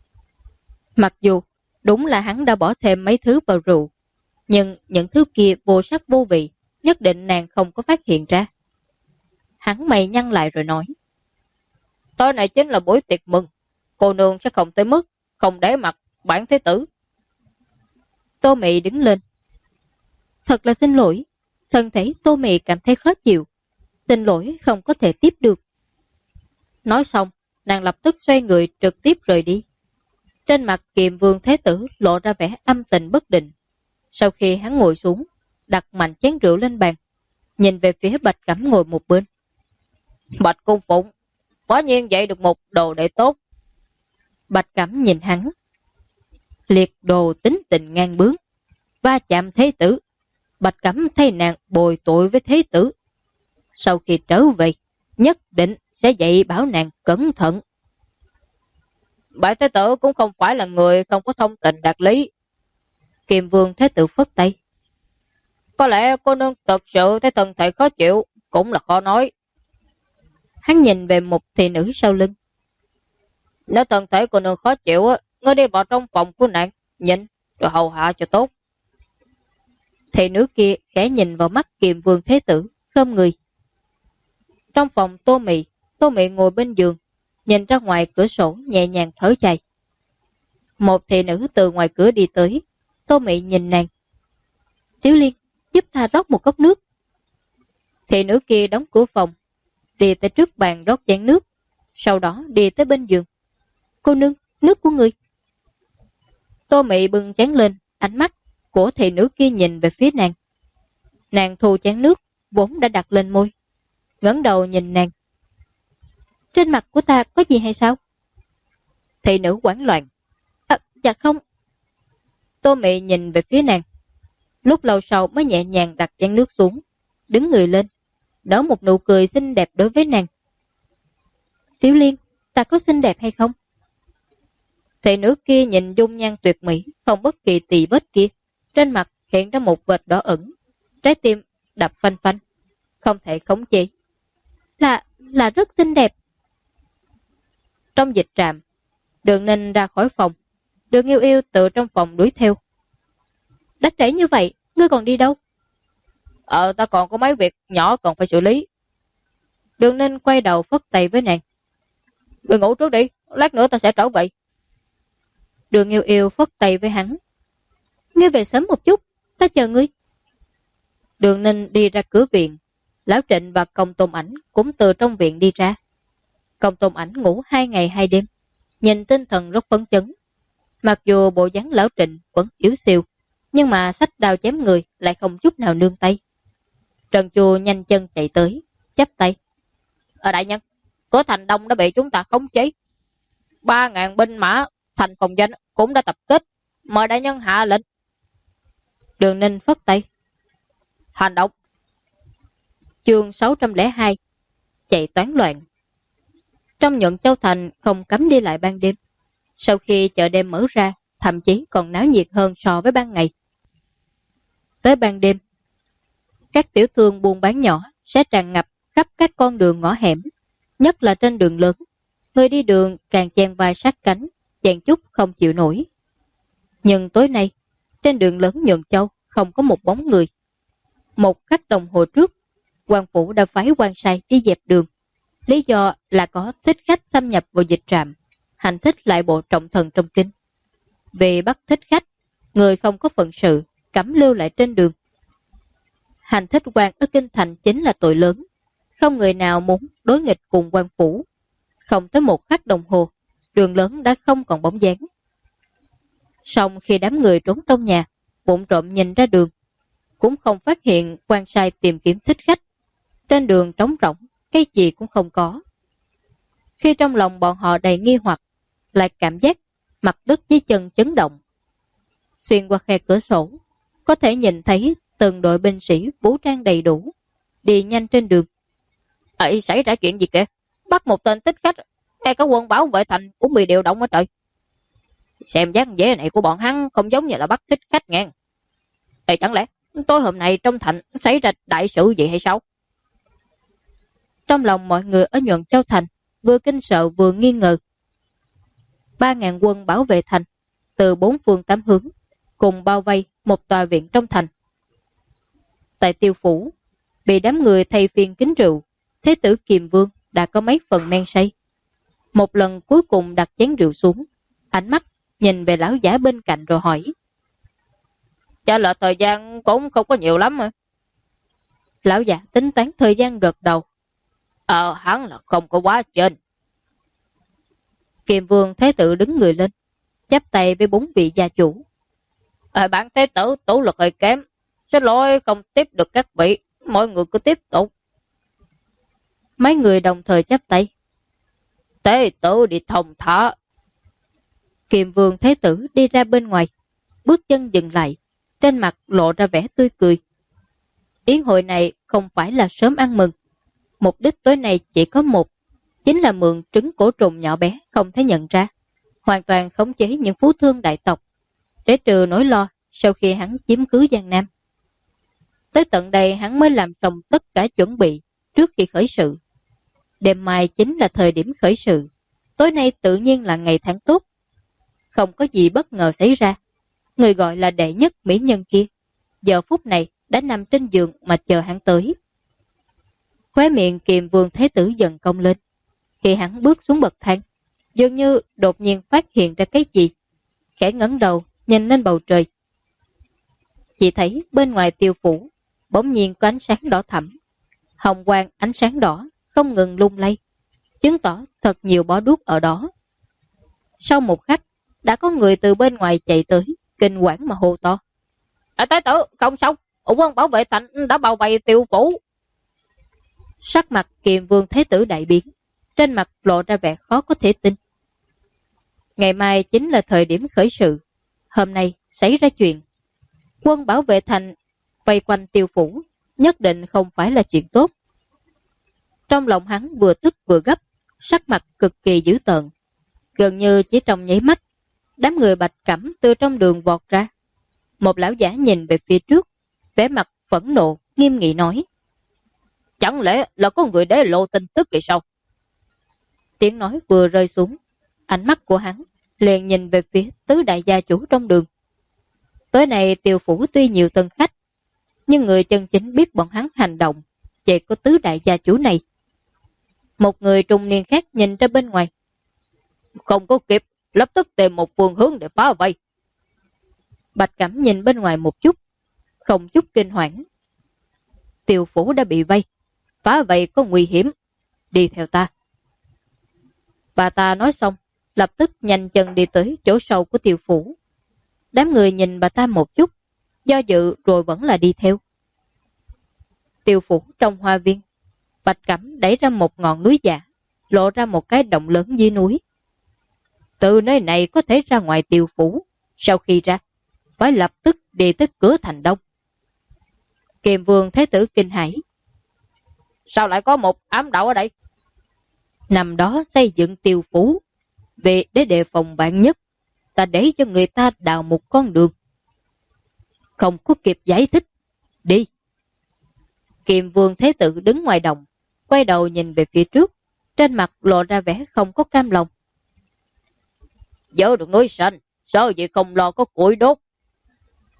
Mặc dù đúng là hắn đã bỏ thêm mấy thứ vào rượu, nhưng những thứ kia vô sắc vô vị, nhất định nàng không có phát hiện ra. Hắn mày nhăn lại rồi nói. Tối nay chính là buổi tiệc mừng, cô nương sẽ không tới mức không để mặt bản thế tử. Tô Mị đứng lên. Thật là xin lỗi, thân thể Tô Mị cảm thấy khó chịu. Xin lỗi không có thể tiếp được. Nói xong, nàng lập tức xoay người trực tiếp rời đi. Trên mặt Kiệm Vương Thế Tử lộ ra vẻ âm tình bất định. Sau khi hắn ngồi xuống, đặt mạnh chén rượu lên bàn, nhìn về phía Bạch Cẩm ngồi một bên. Bạch Cung Phụng, quả nhiên dạy được một đồ đệ tốt. Bạch Cẩm nhìn hắn. Liệt đồ tính tình ngang bướng, va chạm Thế Tử. Bạch Cẩm thấy nàng bồi tội với Thế Tử. Sau khi trở về, nhất định sẽ dạy bảo nàng cẩn thận. Bạch Thế Tử cũng không phải là người không có thông tình đạt lý. Kiềm Vương Thế Tử phất tay. Có lẽ cô nương thật sự thấy thân thể khó chịu, cũng là khó nói. Hắn nhìn về một thị nữ sau lưng. Nếu thân thể cô nương khó chịu, ngươi đi vào trong phòng của nàng, nhìn, rồi hầu hạ cho tốt. Thị nữ kia khẽ nhìn vào mắt Kiềm Vương Thế Tử, khom người. Trong phòng Tô Mị ngồi bên giường, nhìn ra ngoài cửa sổ nhẹ nhàng thở dài. Một thị nữ từ ngoài cửa đi tới, Tô Mị nhìn nàng. Tiểu Liên, giúp ta rót một cốc nước. Thị nữ kia đóng cửa phòng, đi tới trước bàn rót chén nước, sau đó đi tới bên giường. Cô nương, nước của người. Tô Mị bưng chén lên, ánh mắt của thị nữ kia nhìn về phía nàng. Nàng thu chén nước vốn đã đặt lên môi, ngẩng đầu nhìn nàng. Trên mặt của ta có gì hay sao? Thị nữ hoảng loạn. Dạ không. Tô Mị nhìn về phía nàng, lúc lâu sau mới nhẹ nhàng đặt chén nước xuống, đứng người lên, nở một nụ cười xinh đẹp đối với nàng. Tiểu Liên, ta có xinh đẹp hay không? Thị nữ kia nhìn dung nhan tuyệt mỹ, không bất kỳ tì vết kia, trên mặt hiện ra một vệt đỏ ửng, trái tim đập phanh phanh, không thể khống chế. Là rất xinh đẹp. Trong dịch trạm, Đường Ninh ra khỏi phòng, Đường Yêu Yêu từ trong phòng đuổi theo. Đã trễ như vậy, ngươi còn đi đâu? Ta còn có mấy việc nhỏ còn phải xử lý. Đường Ninh quay đầu phất tay với nàng. Ngươi ngủ trước đi, lát nữa ta sẽ trở về. Đường Yêu Yêu phất tay với hắn. Ngươi về sớm một chút, ta chờ ngươi. Đường Ninh đi ra cửa viện, Lão Trịnh và Công Tôn Ảnh cũng từ trong viện đi ra. Công Tôn Ảnh ngủ 2 ngày 2 đêm, nhìn tinh thần rất phấn chấn. Mặc dù bộ dáng Lão Trịnh vẫn yếu xìu, nhưng mà xách đao chém người lại không chút nào nương tay. Trần Chùa nhanh chân chạy tới, chắp tay. Đại nhân, cửa thành đông đã bị chúng ta khống chế. 3.000 binh mã thành phòng danh cũng đã tập kết, mời đại nhân hạ lệnh. Đường Ninh phất tay. Hành động. Chương 602. Chạy toán loạn. Trong Nhuận Châu Thành không cấm đi lại ban đêm. Sau khi chợ đêm mở ra, thậm chí còn náo nhiệt hơn so với ban ngày. Tới ban đêm, các tiểu thương buôn bán nhỏ sẽ tràn ngập khắp các con đường ngõ hẻm, nhất là trên đường lớn. Người đi đường càng chen vai sát cánh, chen chút không chịu nổi. Nhưng tối nay, Trên đường lớn Nhuận Châu không có một bóng người. Một khắc đồng hồ trước, quan phủ đã phái quan sai đi dẹp đường. Lý do là có thích khách xâm nhập vào dịch trạm, hành thích lại bộ trọng thần trong kinh. Vì bắt thích khách, người không có phận sự, cấm lưu lại trên đường. Hành thích quan ở kinh thành chính là tội lớn, không người nào muốn đối nghịch cùng quan phủ. Không tới một khắc đồng hồ, đường lớn đã không còn bóng dáng. Song khi đám người trốn trong nhà, vụng trộm nhìn ra đường, cũng không phát hiện quan sai tìm kiếm thích khách. Trên đường trống rỗng, cái gì cũng không có. Khi trong lòng bọn họ đầy nghi hoặc, lại cảm giác mặt đất dưới chân chấn động. Xuyên qua khe cửa sổ, có thể nhìn thấy từng đội binh sĩ vũ trang đầy đủ, đi nhanh trên đường.
Ấy, xảy ra chuyện gì kìa? Bắt một tên thích khách, ngay cả quân bảo vệ thành cũng bị điều động ở trời. Xem dáng vẻ này của bọn hắn không giống như là bắt thích khách ngang. Ê, chẳng lẽ tối hôm nay trong thành xảy ra đại sự gì hay sao?
Trong lòng mọi người ở Nhuận Châu thành vừa kinh sợ vừa nghi ngờ. 3.000 quân bảo vệ thành từ 4 phương 8 hướng cùng bao vây một tòa viện trong thành. Tại Tiêu phủ, bị đám người thay phiên kính rượu, Thế tử Kiềm Vương đã có mấy phần men say. Một lần cuối cùng đặt chén rượu xuống, ánh mắt nhìn về lão giả bên cạnh rồi hỏi:
Chả là thời gian cũng không có nhiều lắm mà.
Lão giả tính toán thời gian gật đầu:
Hắn là không có quá trên.
Kiềm Vương Thế tử đứng người lên, chắp tay với 4 vị gia chủ:
Bản Thế tử tủ lực hơi kém, xin lỗi không tiếp được các vị, mọi người cứ tiếp tục.
Mấy người đồng thời chắp tay:
Thế tử đi thông thả.
Kiềm Vương Thế tử đi ra bên ngoài, bước chân dừng lại, trên mặt lộ ra vẻ tươi cười. Yến hội này không phải là sớm ăn mừng, mục đích tối nay chỉ có một, chính là mượn trứng cổ trùng nhỏ bé không thể nhận ra, hoàn toàn khống chế những phú thương đại tộc, để trừ nỗi lo sau khi hắn chiếm cứ Giang Nam. Tới tận đây hắn mới làm xong tất cả chuẩn bị trước khi khởi sự. Đêm mai chính là thời điểm khởi sự, tối nay tự nhiên là ngày tháng tốt. Không có gì bất ngờ xảy ra. Người gọi là đệ nhất mỹ nhân kia, giờ phút này đã nằm trên giường mà chờ hắn tới. Khóe miệng Kiềm Vương Thế tử dần cong lên. Khi hắn bước xuống bậc thang, dường như đột nhiên phát hiện ra cái gì, khẽ ngẩng đầu nhìn lên bầu trời. Chỉ thấy bên ngoài Tiêu phủ bỗng nhiên có ánh sáng đỏ thẫm, hồng quang ánh sáng đỏ không ngừng lung lay, chứng tỏ thật nhiều bó đuốc ở đó. Sau một khắc, đã có người từ bên ngoài chạy tới, kinh quản mà hô to:
Thế tử không xong, quân bảo vệ thành đã bao vây Tiêu phủ.
Sắc mặt Kiềm Vương Thế tử đại biến, trên mặt lộ ra vẻ khó có thể tin. Ngày mai chính là thời điểm khởi sự, hôm nay xảy ra chuyện, quân bảo vệ thành vây quanh Tiêu phủ, nhất định không phải là chuyện tốt. Trong lòng hắn vừa tức vừa gấp, sắc mặt cực kỳ dữ tợn. Gần như chỉ trong nháy mắt, đám người Bạch Cẩm từ trong đường vọt ra. Một lão giả nhìn về phía trước, vẻ mặt phẫn nộ, nghiêm nghị nói:
Chẳng lẽ là có người để lộ tin tức vậy sao?
Tiếng nói vừa rơi xuống, ánh mắt của hắn liền nhìn về phía tứ đại gia chủ trong đường. Tối nay Tiêu phủ tuy nhiều tân khách, nhưng người chân chính biết bọn hắn hành động chỉ có tứ đại gia chủ này. Một người trung niên khác nhìn ra bên ngoài:
Không có kịp, lập tức tìm một phương hướng để phá vây.
Bạch Cẩm nhìn bên ngoài một chút, không chút kinh hoảng: Tiêu phủ đã bị vây, phá vây có nguy hiểm, đi theo ta. Bà ta nói xong, lập tức nhanh chân đi tới chỗ sâu của Tiêu phủ. Đám người nhìn bà ta một chút, do dự rồi vẫn là đi theo. Tiêu phủ trong hoa viên, Bạch Cẩm đẩy ra một ngọn núi giả, lộ ra một cái động lớn dưới núi. Từ nơi này có thể ra ngoài Tiêu phủ, sau khi ra, phải lập tức đi tới cửa thành đông. Kiềm Vương Thế tử kinh hãi:
Sao lại có một ám đạo ở đây?
Nằm đó xây dựng Tiêu phủ, vì để đề phòng vạn nhất, ta để cho người ta đào một con đường. Không có kịp giải thích, đi. Kiềm Vương Thế tử đứng ngoài đồng, quay đầu nhìn về phía trước, trên mặt lộ ra vẻ không có cam lòng.
Dỡ được núi xanh, sao vậy không lo có củi đốt?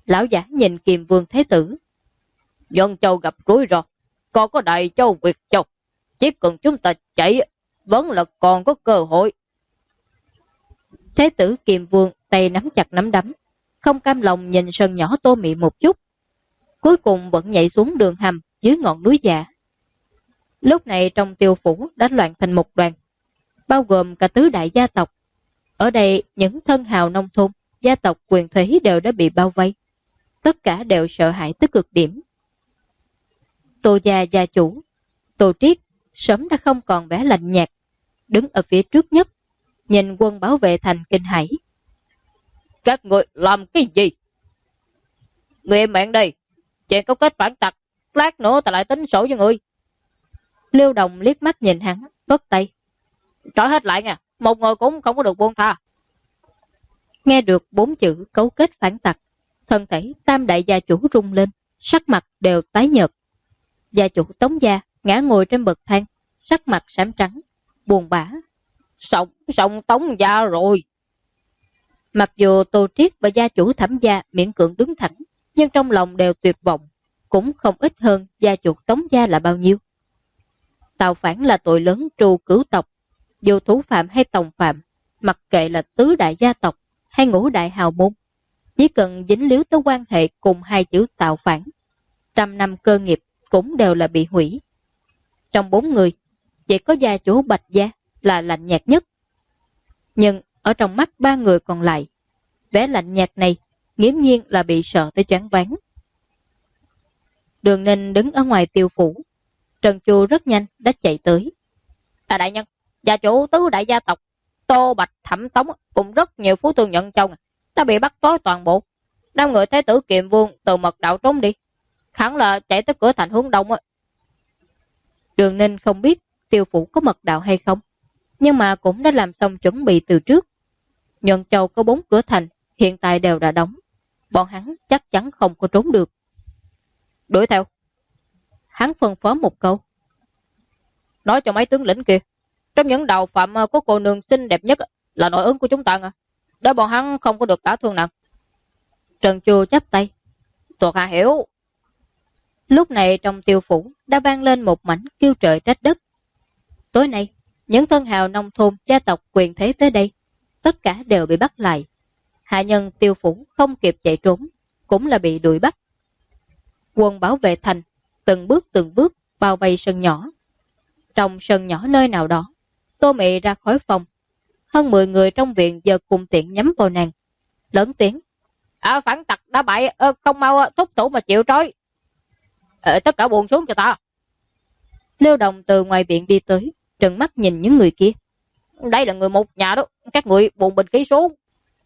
Lão giả nhìn Kiềm Vương Thế Tử.
Dân châu gặp rủi ro, còn có Đại Châu Việt Châu. Chỉ cần chúng ta chạy, vẫn là còn có cơ hội.
Thế tử Kiềm Vương tay nắm chặt nắm đấm, không cam lòng nhìn sân nhỏ Tô Mị một chút. Cuối cùng vẫn nhảy xuống đường hầm dưới ngọn núi già. Lúc này trong Tiêu phủ đã loạn thành một đoàn, bao gồm cả tứ đại gia tộc. Ở đây những thân hào nông thôn, gia tộc quyền thế đều đã bị bao vây. Tất cả đều sợ hãi tới cực điểm. Tô gia gia chủ, Tô Triết sớm đã không còn vẻ lạnh nhạt, đứng ở phía trước nhất, nhìn quân bảo vệ thành kinh hãi.
Các người làm cái gì? Người em mạng đây, chuyện có kết phản tặc, lát nữa ta lại tính sổ với người.
Liêu Đồng liếc mắt nhìn hắn, vất tay.
Trói hết lại nha, một người cũng không có được buông tha.
Nghe được 4 chữ cấu kết phản tặc, thân thể tam đại gia chủ rung lên, sắc mặt đều tái nhợt. Gia chủ Tống gia ngã ngồi trên bậc thang, sắc mặt xám trắng, buồn bã.
Xong Tống gia rồi.
Mặc dù Tô Triết và gia chủ Thẩm gia miễn cưỡng đứng thẳng, nhưng trong lòng đều tuyệt vọng, cũng không ít hơn gia chủ Tống gia là bao nhiêu. Tạo phản là tội lớn trù cửu tộc, dù thủ phạm hay tòng phạm, mặc kệ là tứ đại gia tộc hay ngũ đại hào môn, chỉ cần dính líu tới quan hệ cùng hai chữ tạo phản, 100 năm cơ nghiệp cũng đều là bị hủy. Trong 4 người, chỉ có gia chủ Bạch gia là lạnh nhạt nhất. Nhưng ở trong mắt 3 người còn lại, vẻ lạnh nhạt này nghiễm nhiên là bị sợ tới choáng váng. Đường Ninh đứng ở ngoài Tiêu phủ, Trần Chu rất nhanh đã chạy tới.
Đại nhân, gia chủ tứ đại gia tộc Tô Bạch Thẩm Tống cùng rất nhiều phú thương nhận châu đã bị bắt trói toàn bộ. Đám người Thế tử Kiềm Vương từ mật đạo trốn đi, hẳn là chạy tới cửa thành hướng đông.
Đường Ninh không biết Tiêu phủ có mật đạo hay không, nhưng mà cũng đã làm xong chuẩn bị từ trước. Nhận châu có 4 cửa thành hiện tại đều đã đóng, bọn hắn chắc chắn không có trốn được.
Đuổi theo.
Hắn phân phó một câu.
Nói cho mấy tướng lĩnh kia, trong những đạo phạm có cô nương xinh đẹp nhất là nội ứng của chúng ta, để bọn hắn không có được đả thương nặng.
Trần Chu chắp tay.
Thuộc hạ hiểu.
Lúc này trong Tiêu phủ đã vang lên một mảnh kêu trời trách đất. Tối nay, những thân hào nông thôn gia tộc quyền thế tới đây, tất cả đều bị bắt lại. Hạ nhân Tiêu phủ không kịp chạy trốn, cũng là bị đuổi bắt. Quân bảo vệ thành từng bước bao vây sân nhỏ. Trong sân nhỏ nơi nào đó, Tô Mị ra khỏi phòng. Hơn 10 người trong viện giờ cùng tiện nhắm vào nàng, lớn tiếng.
Phản tặc đã bại, không mau thúc thủ mà chịu trói. Tất cả buông xuống cho ta.
Liêu Đồng từ ngoài viện đi tới, trừng mắt nhìn những người kia.
Đây là người một nhà đó, các người buông binh khí xuống.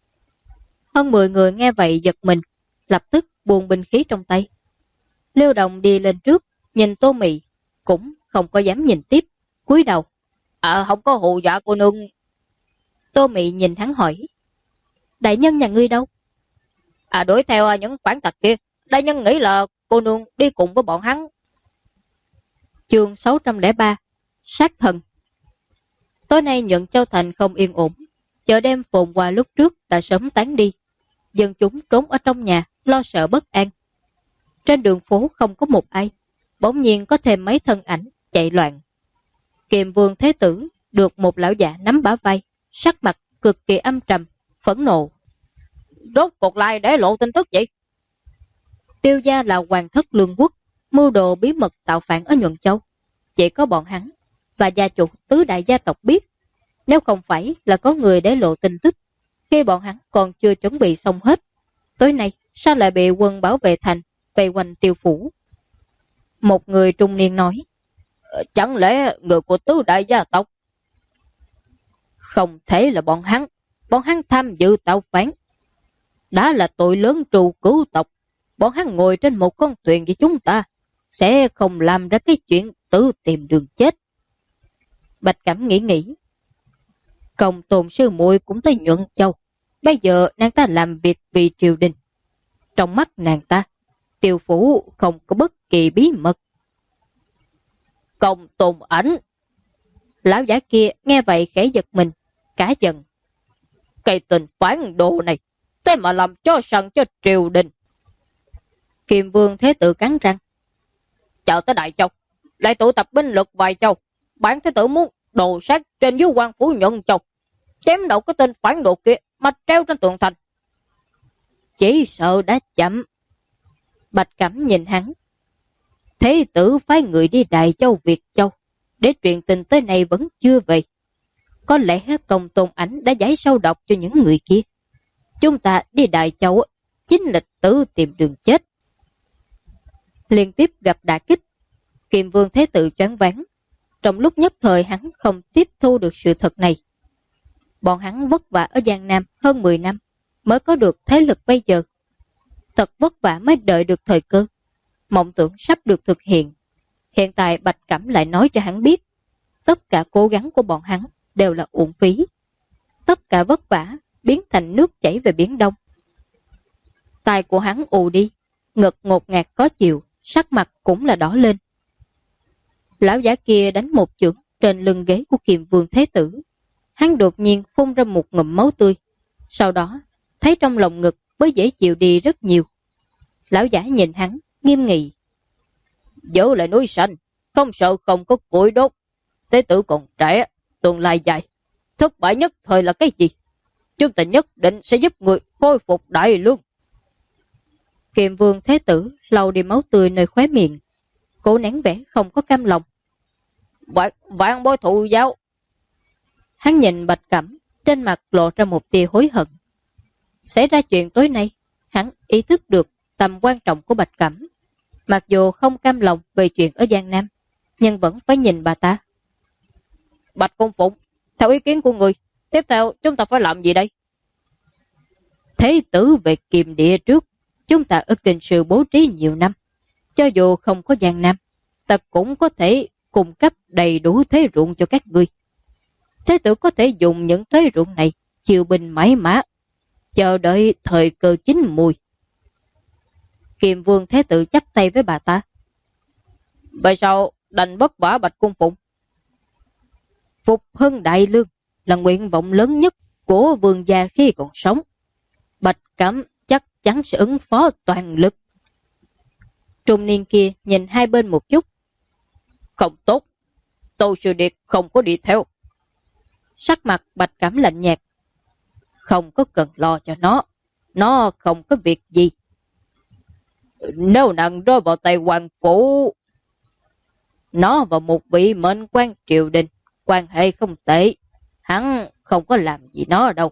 Hơn 10 người nghe vậy giật mình, lập tức buông binh khí trong tay. Liêu Đồng đi lên trước, nhìn Tô Mị, cũng không có dám nhìn tiếp, cúi đầu.
Không có hù dọa cô nương.
Tô Mị nhìn hắn hỏi. Đại nhân nhà ngươi đâu?
Đuổi theo những phản tặc kia. Đại nhân nghĩ là cô nương đi cùng với bọn hắn.
Chương 603 Sát thần. Tối nay Nhuận Châu Thành không yên ổn, chợ đêm phồn hoa lúc trước đã sớm tán đi. Dân chúng trốn ở trong nhà, lo sợ bất an. Trên đường phố không có một ai, bỗng nhiên có thêm mấy thân ảnh chạy loạn. Kiềm Vương Thế Tử được một lão già nắm bả vai, sắc mặt cực kỳ âm trầm, phẫn nộ.
Rốt cuộc lại để lộ tin tức vậy?
Tiêu gia là hoàng thất lương quốc, mưu đồ bí mật tạo phản ở Nhuận Châu. Chỉ có bọn hắn và gia chủ tứ đại gia tộc biết. Nếu không phải là có người để lộ tin tức, khi bọn hắn còn chưa chuẩn bị xong hết, tối nay sao lại bị quân bảo vệ thành vây quanh Tiêu phủ? Một người trung niên nói.
Chẳng lẽ người của tứ đại gia tộc?
Không thể là bọn hắn tham dự tạo phản. Đã là tội lớn trù cửu tộc, bọn hắn ngồi trên một con thuyền với chúng ta, sẽ không làm ra cái chuyện tự tìm đường chết. Bạch Cẩm nghĩ. Công Tôn sư muội cũng tới Nhuận Châu, bây giờ nàng ta làm việc vì triều đình. Trong mắt nàng ta, Tiêu phủ không có bất kỳ bí mật.
Công Tôn ảnh.
Lão giả kia nghe vậy khẽ giật mình, cả giận.
Cái tình phản đồ này, thế mà làm cho sẵn cho triều đình. Kiềm Vương Thế Tử cắn răng. Chờ tới Đại Châu, lại tụ tập binh lực vài châu. Bản Thế Tử muốn đồ sát trên dưới quan phủ Nhuận Châu, chém đầu cái tên phản đồ kia mà treo trên tường thành.
Chỉ sợ đã chậm. Bạch Cẩm nhìn hắn. Thế tử phái người đi Đại Châu Việt Châu để truyền tin tới nay vẫn chưa về. Có lẽ Công Tôn Ảnh đã giải sâu độc cho những người kia. Chúng ta đi Đại Châu chính là tự tìm đường chết. Liên tiếp gặp đả kích, Kiềm Vương Thế Tử choáng váng. Trong lúc nhất thời hắn không tiếp thu được sự thật này. Bọn hắn vất vả ở Giang Nam hơn 10 năm mới có được thế lực bây giờ. Thật vất vả mới đợi được thời cơ. Mộng tưởng sắp được thực hiện. Hiện tại Bạch Cẩm lại nói cho hắn biết, tất cả cố gắng của bọn hắn đều là uổng phí. Tất cả vất vả biến thành nước chảy về Biển Đông. Tai của hắn ù đi, ngực ngột ngạt khó chịu, sắc mặt cũng là đỏ lên. Lão giả kia đánh một chưởng trên lưng ghế của Kiềm Vương Thế Tử. Hắn đột nhiên phun ra một ngụm máu tươi. Sau đó, thấy trong lòng ngực mới dễ chịu đi rất nhiều. Lão giả nhìn hắn, nghiêm nghị.
Giữ lại núi xanh, không sợ không có củi đốt. Thế tử còn trẻ, tương lai dài. Thất bại nhất thời là cái gì? Chúng ta nhất định sẽ giúp người khôi phục đại lương.
Kiềm Vương Thế Tử lau đi máu tươi nơi khóe miệng, cố nén vẻ không có cam lòng.
Vạn bối thụ giáo.
Hắn nhìn Bạch Cẩm, trên mặt lộ ra một tia hối hận. Xảy ra chuyện tối nay, hắn ý thức được tầm quan trọng của Bạch Cẩm. Mặc dù không cam lòng về chuyện ở Giang Nam, nhưng vẫn phải nhìn bà ta.
Bạch Công Phụng, theo ý kiến của người, tiếp theo chúng ta phải làm gì đây?
Thế tử về Kiềm Địa trước, chúng ta ở Kinh Sư bố trí nhiều năm. Cho dù không có Giang Nam, ta cũng có thể cung cấp đầy đủ thuế ruộng cho các ngươi. Thế tử có thể dùng những thuế ruộng này chiêu binh mãi mã, chờ đợi thời cơ chín mùi. Kiềm Vương Thế Tử chắp tay với bà ta.
Vậy sao đành vất vả Bạch Cung Phụng?
Phục hưng đại lương là nguyện vọng lớn nhất của vương gia khi còn sống. Bạch Cẩm chắc chắn sẽ ứng phó toàn lực. Trung niên kia nhìn hai bên một chút.
Không tốt, Tô Sư Điệt không có đi theo.
Sắc mặt Bạch Cẩm lạnh nhạt. Không có cần lo cho nó không có việc gì.
Nếu nàng rơi vào tay hoàng phủ,
nó và một vị mệnh quan triều đình quan hệ không tệ, hắn không có làm gì nó đâu.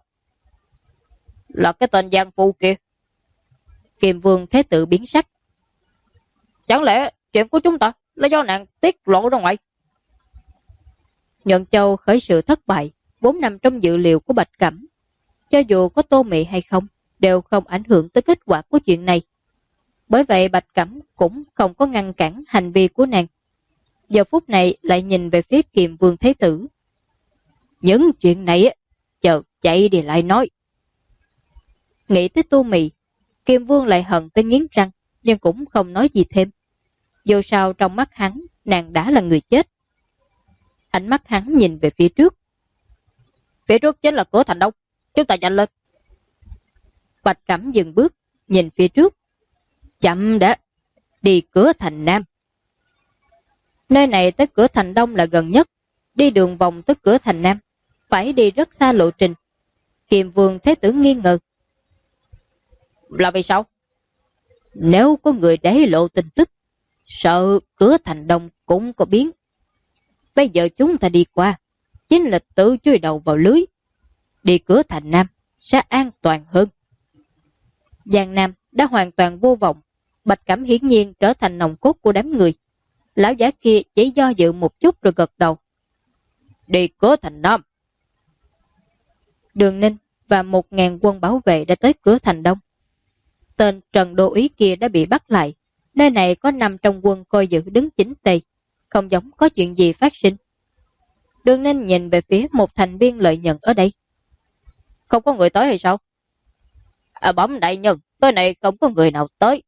Là cái tên Giang Phu kia.
Kiềm Vương Thế Tử biến sắc.
Chẳng lẽ chuyện của chúng ta là do nàng tiết lộ ra ngoài?
Nhuận Châu khởi sự thất bại, 4 năm trong dự liệu của Bạch Cẩm. Cho dù có Tô Mị hay không, đều không ảnh hưởng tới kết quả của chuyện này. Bởi vậy Bạch Cẩm cũng không có ngăn cản hành vi của nàng. Giờ phút này lại nhìn về phía Kiềm Vương Thế Tử. Những chuyện này chờ chạy đi lại nói. Nghĩ tới Tô Mị, Kiềm Vương lại hận tới nghiến răng, nhưng cũng không nói gì thêm. Dù sao trong mắt hắn, nàng đã là người chết. Ánh mắt hắn nhìn về phía trước.
Phía trước chính là cửa thành Đông, chúng ta nhanh lên.
Bạch Cẩm dừng bước, nhìn phía trước. Chậm đã, đi cửa thành Nam. Nơi này tới cửa thành Đông là gần nhất, đi đường vòng tới cửa thành Nam, phải đi rất xa lộ trình. Kiềm Vương Thế Tử nghi ngờ.
Là vì sao?
Nếu có người để lộ tin tức, sợ cửa thành Đông cũng có biến. Bây giờ chúng ta đi qua, chính là tự chui đầu vào lưới. Đi cửa thành Nam sẽ an toàn hơn. Giang Nam đã hoàn toàn vô vọng. Bạch Cẩm hiển nhiên trở thành nòng cốt của đám người. Lão giả kia chỉ do dự một chút rồi gật đầu.
Đi cửa thành Nam.
Đường Ninh và 1000 quân bảo vệ đã tới cửa thành Đông. Tên Trần Đô Ý kia đã bị bắt lại. Nơi này có 5 trong quân coi giữ đứng chính tề, không giống có chuyện gì phát sinh. Đường Ninh nhìn về phía một thành viên lợi nhận ở đây.
Không có người tới hay sao? Bẩm đại nhân, tới này không có người nào tới.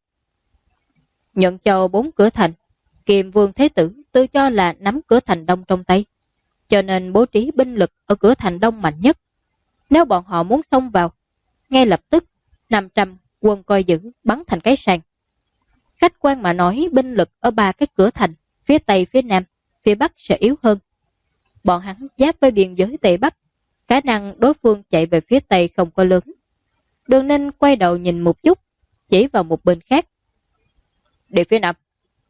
Nhận cho 4 cửa thành, Kiềm Vương Thế Tử tự cho là nắm cửa thành Đông trong tay, cho nên bố trí binh lực ở cửa thành Đông mạnh nhất. Nếu bọn họ muốn xông vào, ngay lập tức 500 quân coi giữ bắn thành cái sàn. Khách quan mà nói, binh lực ở ba cái cửa thành, phía Tây, phía Nam, phía Bắc sẽ yếu hơn. Bọn hắn giáp với biên giới Tây Bắc, khả năng đối phương chạy về phía Tây không có lớn. Đường Ninh quay đầu nhìn một chút, chỉ vào một bên khác. Đi phía Nam.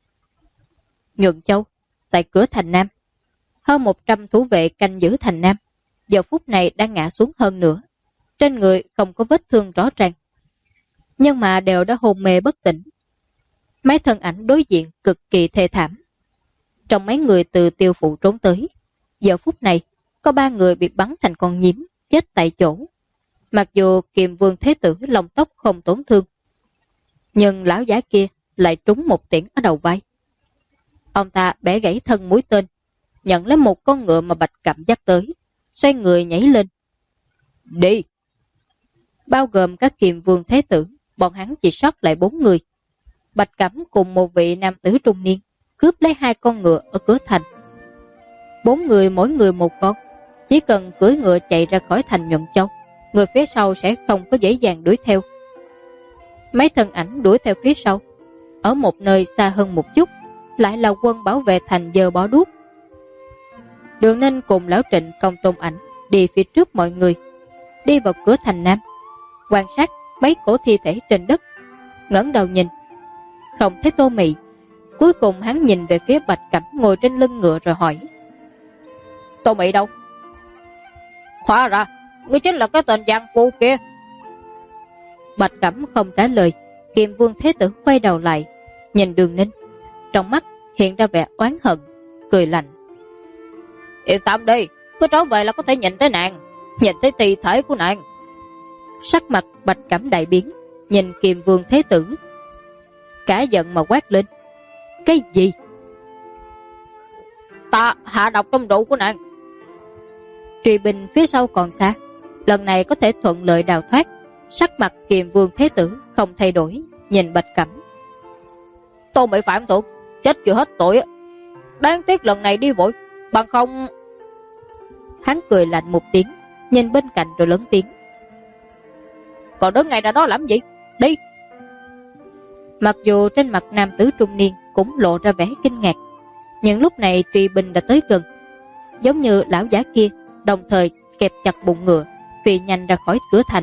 Nhuận Châu, tại cửa thành Nam. Hơn 100 thủ vệ canh giữ thành Nam, giờ phút này đang ngã xuống hơn nữa. Trên người không có vết thương rõ ràng, nhưng mà đều đã hôn mê bất tỉnh. Mấy thân ảnh đối diện cực kỳ thê thảm. Trong mấy người từ Tiêu Phụ trốn tới, giờ phút này có 3 người bị bắn thành con nhím, chết tại chỗ. Mặc dù Kiềm Vương Thế Tử lông tóc không tổn thương, nhưng lão giả kia lại trúng một tiễn ở đầu vai. Ông ta bẻ gãy thân mũi tên, nhận lấy một con ngựa mà Bạch Cẩm dắt tới, xoay người nhảy lên. Đi! Bao gồm các Kiềm Vương Thế Tử, bọn hắn chỉ sót lại 4 người. Bạch Cẩm cùng một vị nam tử trung niên cướp lấy 2 con ngựa ở cửa thành. 4 người mỗi người một con, chỉ cần cưỡi ngựa chạy ra khỏi thành Nhuận Châu, người phía sau sẽ không có dễ dàng đuổi theo. Mấy thân ảnh đuổi theo phía sau, ở một nơi xa hơn một chút, lại là quân bảo vệ thành giơ bó đuốc. Đường Ninh cùng lão Trịnh Công Tôn Ảnh đi phía trước mọi người, đi vào cửa thành Nam, quan sát mấy cổ thi thể trên đất, ngẩng đầu nhìn, không thấy Tô Mị. Cuối cùng hắn nhìn về phía Bạch Cẩm ngồi trên lưng ngựa rồi hỏi: Tô Mị đâu? Hóa ra ngươi chính là cái tên giang phu kia. Bạch Cẩm không trả lời. Kiềm Vương Thế Tử quay đầu lại nhìn Đường Ninh, trong mắt hiện ra vẻ oán hận, cười lạnh: Yên tâm đi, cứ trở về là có thể nhìn thấy nàng, nhìn thấy thi thể của nàng. Sắc mặt Bạch Cẩm đại biến, nhìn Kiềm Vương Thế Tử, cả giận mà quát lên: Cái gì? Ta hạ độc trong rượu của nàng. Truy binh phía sau còn xa, lần này có thể thuận lợi đào thoát. Sắc mặt Kiềm Vương Thế Tử không thay đổi, nhìn Bạch Cẩm: Tô Mị phạm tội, chết chưa hết tội. Đáng tiếc lần này đi vội, bằng không... Hắn cười lạnh một tiếng, nhìn bên cạnh rồi lớn tiếng: Còn đứng ngay ra đó làm gì? Đi! Mặc dù trên mặt nam tử trung niên cũng lộ ra vẻ kinh ngạc, nhưng lúc này truy binh đã tới gần, giống như lão giả kia, đồng thời kẹp chặt bụng ngựa, phi nhanh ra khỏi cửa thành.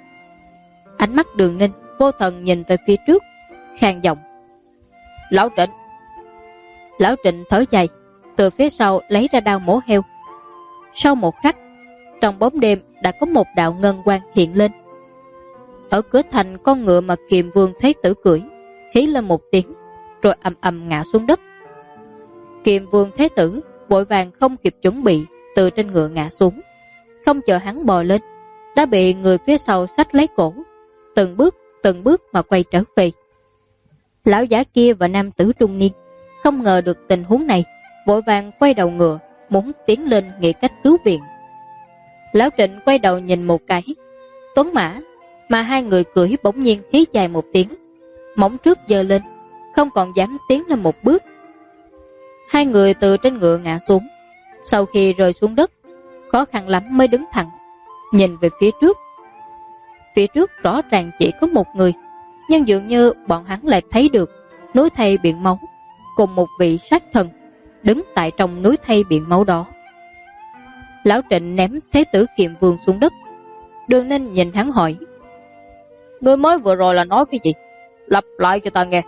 Ánh mắt Đường Ninh vô thần nhìn về phía trước, khàn giọng: Lão Trịnh! Lão Trịnh thở dài, từ phía sau lấy ra đao mổ heo. Sau một khắc, trong bóng đêm đã có một đạo ngân quang hiện lên. Ở cửa thành, con ngựa mà Kiềm Vương Thế Tử cưỡi hí lên một tiếng, rồi ầm ầm ngã xuống đất. Kiềm Vương Thế Tử vội vàng không kịp chuẩn bị, từ trên ngựa ngã xuống. Không chờ hắn bò lên, đã bị người phía sau xách lấy cổ, từng bước mà quay trở về. Lão giả kia và nam tử trung niên không ngờ được tình huống này, vội vàng quay đầu ngựa, muốn tiến lên nghĩ cách cứu viện. Lão Trịnh quay đầu nhìn một cái, tuấn mã mà 2 người cưỡi bỗng nhiên hí dài một tiếng, móng trước giơ lên, không còn dám tiến lên một bước. 2 người từ trên ngựa ngã xuống, sau khi rơi xuống đất, khó khăn lắm mới đứng thẳng, nhìn về phía trước. Phía trước rõ ràng chỉ có một người, nhưng dường như bọn hắn lại thấy được núi thây biển máu, cùng một vị sát thần đứng tại trong núi thây biển máu đó. Lão Trịnh ném Thế Tử Kiềm Vương xuống đất. Đường Ninh nhìn hắn hỏi: Ngươi mới vừa rồi là nói cái gì? Lặp lại cho ta nghe.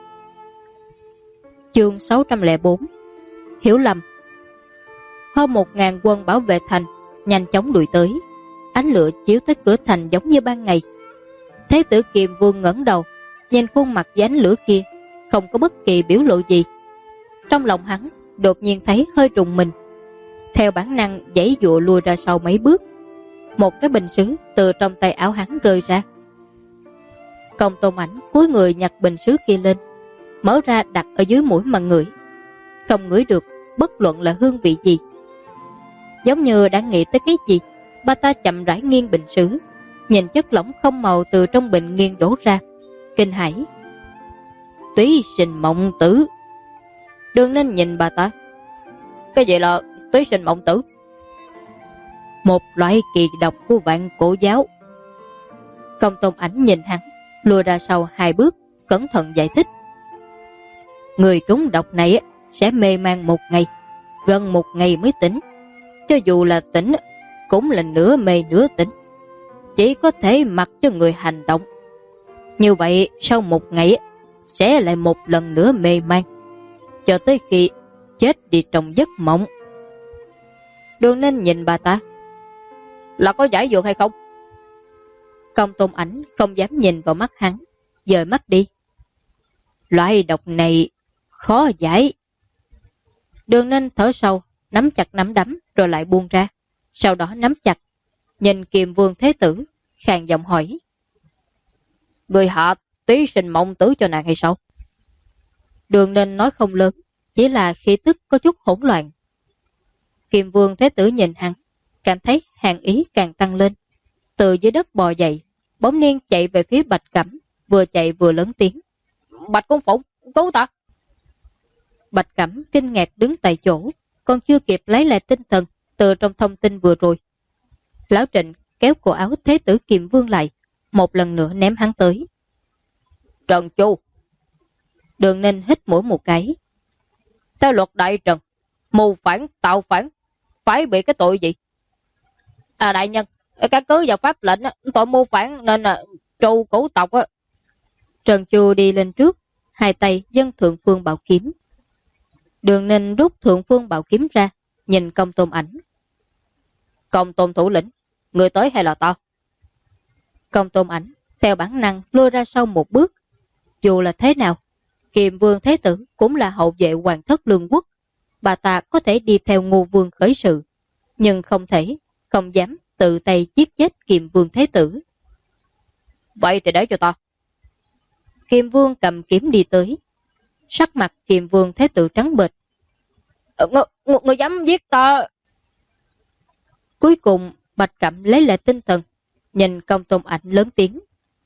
Chương 604 Hiểu lầm. Hơn 1000 quân bảo vệ thành nhanh chóng đuổi tới, ánh lửa chiếu tới cửa thành giống như ban ngày. Thế Tử Kiềm Vương ngẩng đầu, nhìn khuôn mặt dưới ánh lửa kia, không có bất kỳ biểu lộ gì. Trong lòng hắn đột nhiên thấy hơi trùng mình, theo bản năng giãy giụa lùi ra sau mấy bước. Một cái bình sứ từ trong tay áo hắn rơi ra. Công Tôn Ảnh cúi người nhặt bình sứ kia lên, mở ra đặt ở dưới mũi mà ngửi. Không ngửi được bất luận là hương vị gì. Giống như đã nghĩ tới cái gì, bà ta chậm rãi nghiêng bình sứ, nhìn chất lỏng không màu từ trong bình nghiêng đổ ra, kinh hãi: Túy sinh mộng tử. Đường Ninh nhìn bà ta: Cái gì là túy sinh mộng tử? Một loại kỳ độc của Vạn Cổ giáo. Công Tôn Ảnh nhìn hắn, lùi ra sau 2 bước, cẩn thận giải thích: Người trúng độc này sẽ mê man 1 ngày, gần 1 ngày mới tỉnh. Cho dù là tỉnh, cũng là nửa mê nửa tỉnh. Chỉ có thể mặc cho người hành động. Như vậy sau 1 ngày sẽ lại một lần nữa mê man, cho tới khi chết đi trong giấc mộng. Đường Ninh nhìn bà ta. Là có giải dược hay không? Công Tôn Ảnh không dám nhìn vào mắt hắn, dời mắt đi. Loại độc này khó giải. Đường Ninh thở sâu, nắm chặt nắm đấm rồi lại buông ra, sau đó nắm chặt, nhìn Kiềm Vương Thế Tử, khàn giọng hỏi. Người hạ túy sinh mộng tử cho nàng hay sao? Đường Ninh nói không lớn, chỉ là khí tức có chút hỗn loạn. Kiềm Vương Thế Tử nhìn hắn, cảm thấy hàn ý càng tăng lên. Từ dưới đất bò dậy, bỗng nhiên chạy về phía Bạch Cẩm, vừa chạy vừa lớn tiếng. Bạch Công Phụng, cứu ta! Bạch Cẩm kinh ngạc đứng tại chỗ, còn chưa kịp lấy lại tinh thần từ trong thông tin vừa rồi. Lão Trịnh kéo cổ áo Thế Tử Kiềm Vương lại, một lần nữa ném hắn tới. Trần Chu! Đường Ninh hít mũi một cái. Theo luật đại trần, mưu phản, tạo phản, phải bị cái tội gì? Đại nhân, căn cứ vào pháp lệnh, tội mưu phản nên tru cửu tộc. Trần Chu đi lên trước, hai tay dâng Thượng Phương Bảo Kiếm. Đường Ninh rút Thượng Phương Bảo Kiếm ra, nhìn Công Tôn Ảnh. Công Tôn thủ lĩnh, người tới hay là tao? Công Tôn Ảnh theo bản năng lùi ra sau một bước. Dù là thế nào, Kiềm Vương Thế Tử cũng là hậu vệ hoàng thất lương quốc. Bà ta có thể đi theo Ngô Vương khởi sự, nhưng không thể, không dám tự tay giết chết Kiềm Vương Thế Tử. Vậy thì để cho ta. Kiềm Vương cầm kiếm đi tới. Sắc mặt Kiềm Vương Thế Tử trắng bệch. Người dám giết ta? Cuối cùng Bạch Cẩm lấy lại tinh thần, nhìn Công Tôn Ảnh lớn tiếng.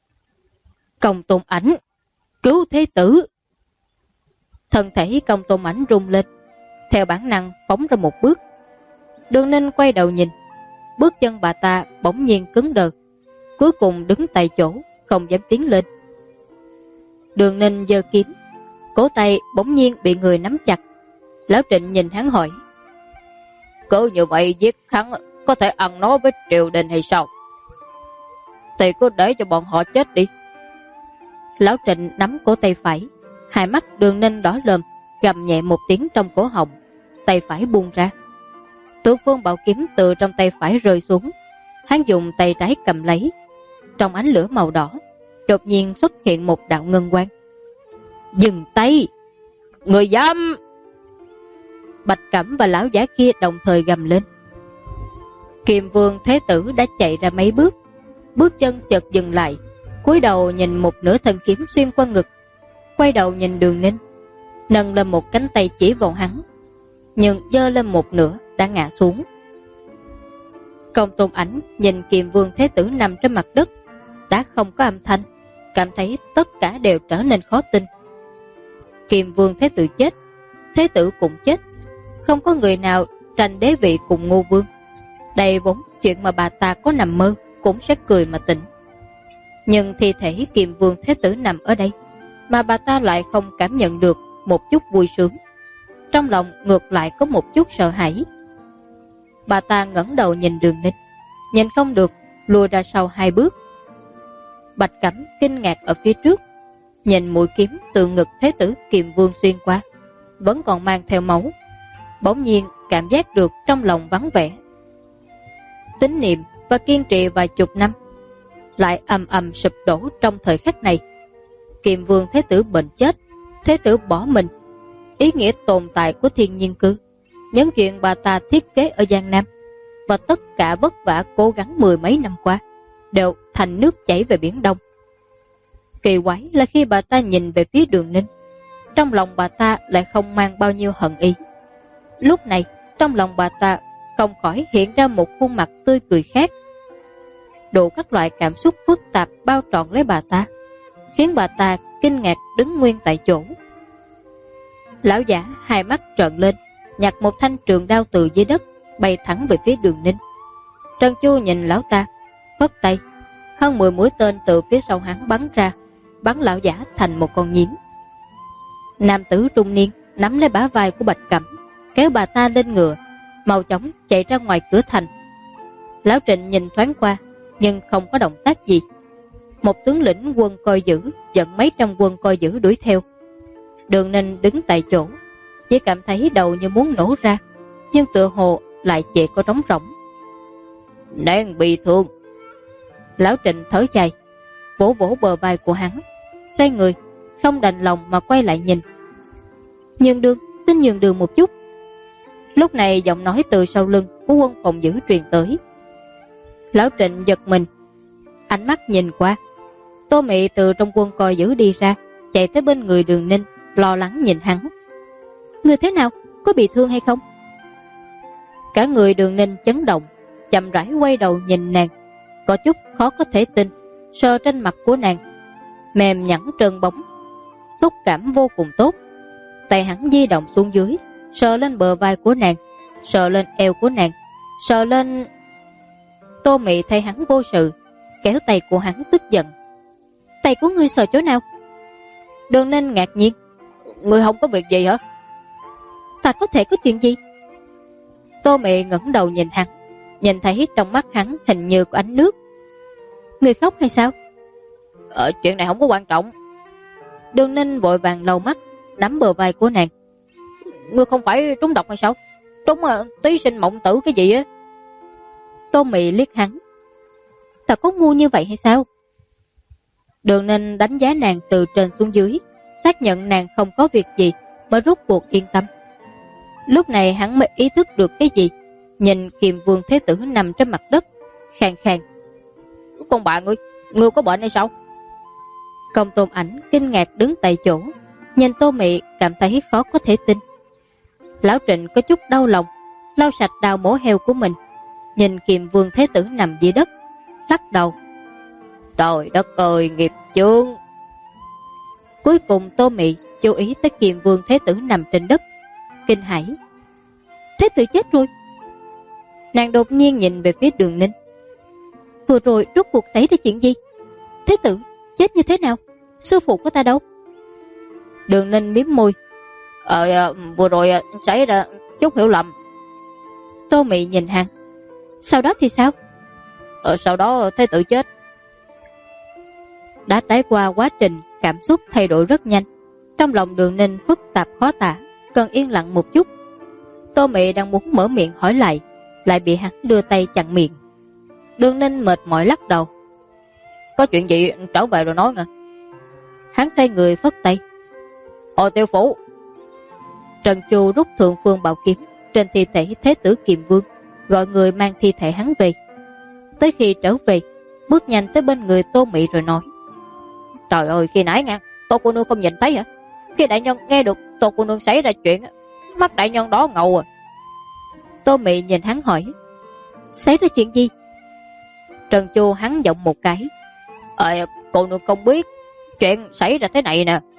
Công Tôn Ảnh, cứu Thế Tử! Thân thể Công Tôn Ảnh rung lên, theo bản năng phóng ra một bước. Đường Ninh quay đầu nhìn, bước chân bà ta bỗng nhiên cứng đờ, cuối cùng đứng tại chỗ, không dám tiến lên. Đường Ninh giơ kiếm, cổ tay bỗng nhiên bị người nắm chặt. Lão Trịnh nhìn hắn hỏi. Cứ như vậy giết hắn có thể ăn nói với triều đình hay sao? Thì cứ để cho bọn họ chết đi. Lão Trịnh nắm cổ tay phải, hai mắt Đường Ninh đỏ lờm, gầm nhẹ một tiếng trong cổ họng, tay phải buông ra. Thượng Phương Bảo Kiếm từ trong tay phải rơi xuống, hắn dùng tay trái cầm lấy. Trong ánh lửa màu đỏ, đột nhiên xuất hiện một đạo ngân quang. Dừng tay! Người dám! Bạch Cẩm và lão giả kia đồng thời gầm lên. Kiềm Vương Thế Tử đã chạy ra mấy bước, bước chân chợt dừng lại, cúi đầu nhìn một nửa thân kiếm xuyên qua ngực, quay đầu nhìn Đường Ninh, nâng lên một cánh tay chỉ vào hắn, nhưng giơ lên một nửa đã ngã xuống. Công Tôn Ảnh nhìn Kiềm Vương Thế Tử nằm trên mặt đất, đã không có âm thanh, cảm thấy tất cả đều trở nên khó tin. Kiềm Vương Thế Tử chết, Thế Tử cũng chết, không có người nào tranh đế vị cùng Ngô Vương. Đây vốn chuyện mà bà ta có nằm mơ cũng sẽ cười mà tỉnh. Nhưng thi thể Kiềm Vương Thế Tử nằm ở đây, mà bà ta lại không cảm nhận được một chút vui sướng. Trong lòng ngược lại có một chút sợ hãi. Bà ta ngẩng đầu nhìn Đường Ninh, nhìn không được, lùi ra sau 2 bước. Bạch Cẩm kinh ngạc ở phía trước, nhìn mũi kiếm từ ngực Thế Tử Kiềm Vương xuyên qua, vẫn còn mang theo máu. Bỗng nhiên cảm giác được trong lòng vắng vẻ. Tín niệm và kiên trì vài chục năm lại ầm ầm sụp đổ trong thời khắc này. Kiềm Vương Thế Tử bệnh chết, Thế Tử bỏ mình, ý nghĩa tồn tại của thiên nhiên cư, những chuyện bà ta thiết kế ở Giang Nam và tất cả vất vả cố gắng 10 mấy năm qua đều thành nước chảy về Biển Đông. Kỳ quái là khi bà ta nhìn về phía Đường Ninh, trong lòng bà ta lại không mang bao nhiêu hận ý. Lúc này trong lòng bà ta không khỏi hiện ra một khuôn mặt tươi cười khác. Đủ các loại cảm xúc phức tạp bao trọn lấy bà ta, khiến bà ta kinh ngạc đứng nguyên tại chỗ. Lão giả hai mắt trợn lên, nhặt một thanh trường đao từ dưới đất bay thẳng về phía Đường Ninh. Trần Chu nhìn lão ta, phất tay, hơn 10 mũi tên từ phía sau hắn bắn ra, bắn lão giả thành một con nhím. Nam tử trung niên nắm lấy bả vai của Bạch Cẩm, kéo bà ta lên ngựa, mau chóng chạy ra ngoài cửa thành. Lão Trịnh nhìn thoáng qua, nhưng không có động tác gì. Một tướng lĩnh quân coi giữ dẫn mấy trăm quân coi giữ đuổi theo. Đường Ninh đứng tại chỗ, chỉ cảm thấy đầu như muốn nổ ra, nhưng tựa hồ lại chỉ có trống rỗng.
Đang bị thương.
Lão Trịnh thở dài, vỗ vỗ bờ vai của hắn, xoay người, không đành lòng mà quay lại nhìn. Nhường đường, xin nhường đường một chút. Lúc này giọng nói từ sau lưng của quân phòng giữ truyền tới. Lão Trịnh giật mình, ánh mắt nhìn qua. Tô Mị từ trong quân coi giữ đi ra, chạy tới bên người Đường Ninh, lo lắng nhìn hắn. Người thế nào, có bị thương hay không? Cả người Đường Ninh chấn động, chậm rãi quay đầu nhìn nàng, có chút khó có thể tin, sờ trên mặt của nàng, mềm nhẵn trơn bóng, xúc cảm vô cùng tốt. Tay hắn di động xuống dưới, sờ lên bờ vai của nàng, sờ lên eo của nàng, sờ lên... Tô Mị thấy hắn vô sự, kéo tay của hắn tức giận. Tay của ngươi sờ chỗ nào? Đường Ninh ngạc nhiên. Ngươi không có việc gì hả? Ta có thể có chuyện gì? Tô Mị ngẩng đầu nhìn hắn, nhìn thấy trong mắt hắn hình như có ánh nước. Ngươi khóc hay sao?
Chuyện này không có quan trọng.
Đường Ninh vội vàng lau mắt, nắm bờ vai của nàng.
Ngươi không phải trúng độc hay sao? Trúng tí sinh mộng tử cái gì á?
Tô Mị liếc hắn. Ta có ngu như vậy hay sao? Đường Ninh đánh giá nàng từ trên xuống dưới, xác nhận nàng không có việc gì, mới rút cuộc yên tâm. Lúc này hắn mới ý thức được cái gì, nhìn Kiềm Vương Thế Tử nằm trên mặt đất, khàn khàn.
Con bà ngươi có bệnh hay sao?
Công Tôn Ảnh kinh ngạc đứng tại chỗ, nhìn Tô Mị cảm thấy khó có thể tin. Lão Trịnh có chút đau lòng, lau sạch đào mổ heo của mình, nhìn Kiềm Vương Thế Tử nằm dưới đất, lắc đầu.
Trời đất ơi, nghiệp chướng.
Cuối cùng Tô Mị chú ý tới Kiềm Vương Thế Tử nằm trên đất, kinh hãi. Thế tử chết rồi. Nàng đột nhiên nhìn về phía Đường Ninh. Vừa rồi rốt cuộc xảy ra chuyện gì? Thế tử chết như thế nào? Sư phụ của ta đâu? Đường Ninh mím môi.
Vừa rồi xảy ra chút hiểu lầm.
Tô Mị nhìn hắn. Sau đó thì sao?
Sau đó Thế tử chết.
Đã trải qua quá trình cảm xúc thay đổi rất nhanh. Trong lòng Đường Ninh phức tạp khó tả, cần yên lặng một chút. Tô Mị đang muốn mở miệng hỏi lại bị hắn đưa tay chặn miệng. Đường Ninh mệt mỏi lắc đầu.
Có chuyện gì trở về rồi nói nghe.
Hắn xoay người phất tay.
Hồi Tiêu phủ.
Trần Chu rút Thượng Phương Bảo Kiếm trên thi thể Thế tử Kiềm Vương, gọi người mang thi thể hắn về. Tới khi trở về, bước nhanh tới bên người Tô Mị rồi nói.
Trời ơi, khi nãy nha, Tô cô nương không nhìn thấy hả? Khi đại nhân nghe được Tô cô nương xảy ra chuyện, mắt đại nhân đỏ ngầu à.
Tô Mị nhìn hắn hỏi. Xảy ra chuyện gì? Trần Chu hắn giọng một cái.
Cô nương không biết, chuyện xảy ra thế này nè.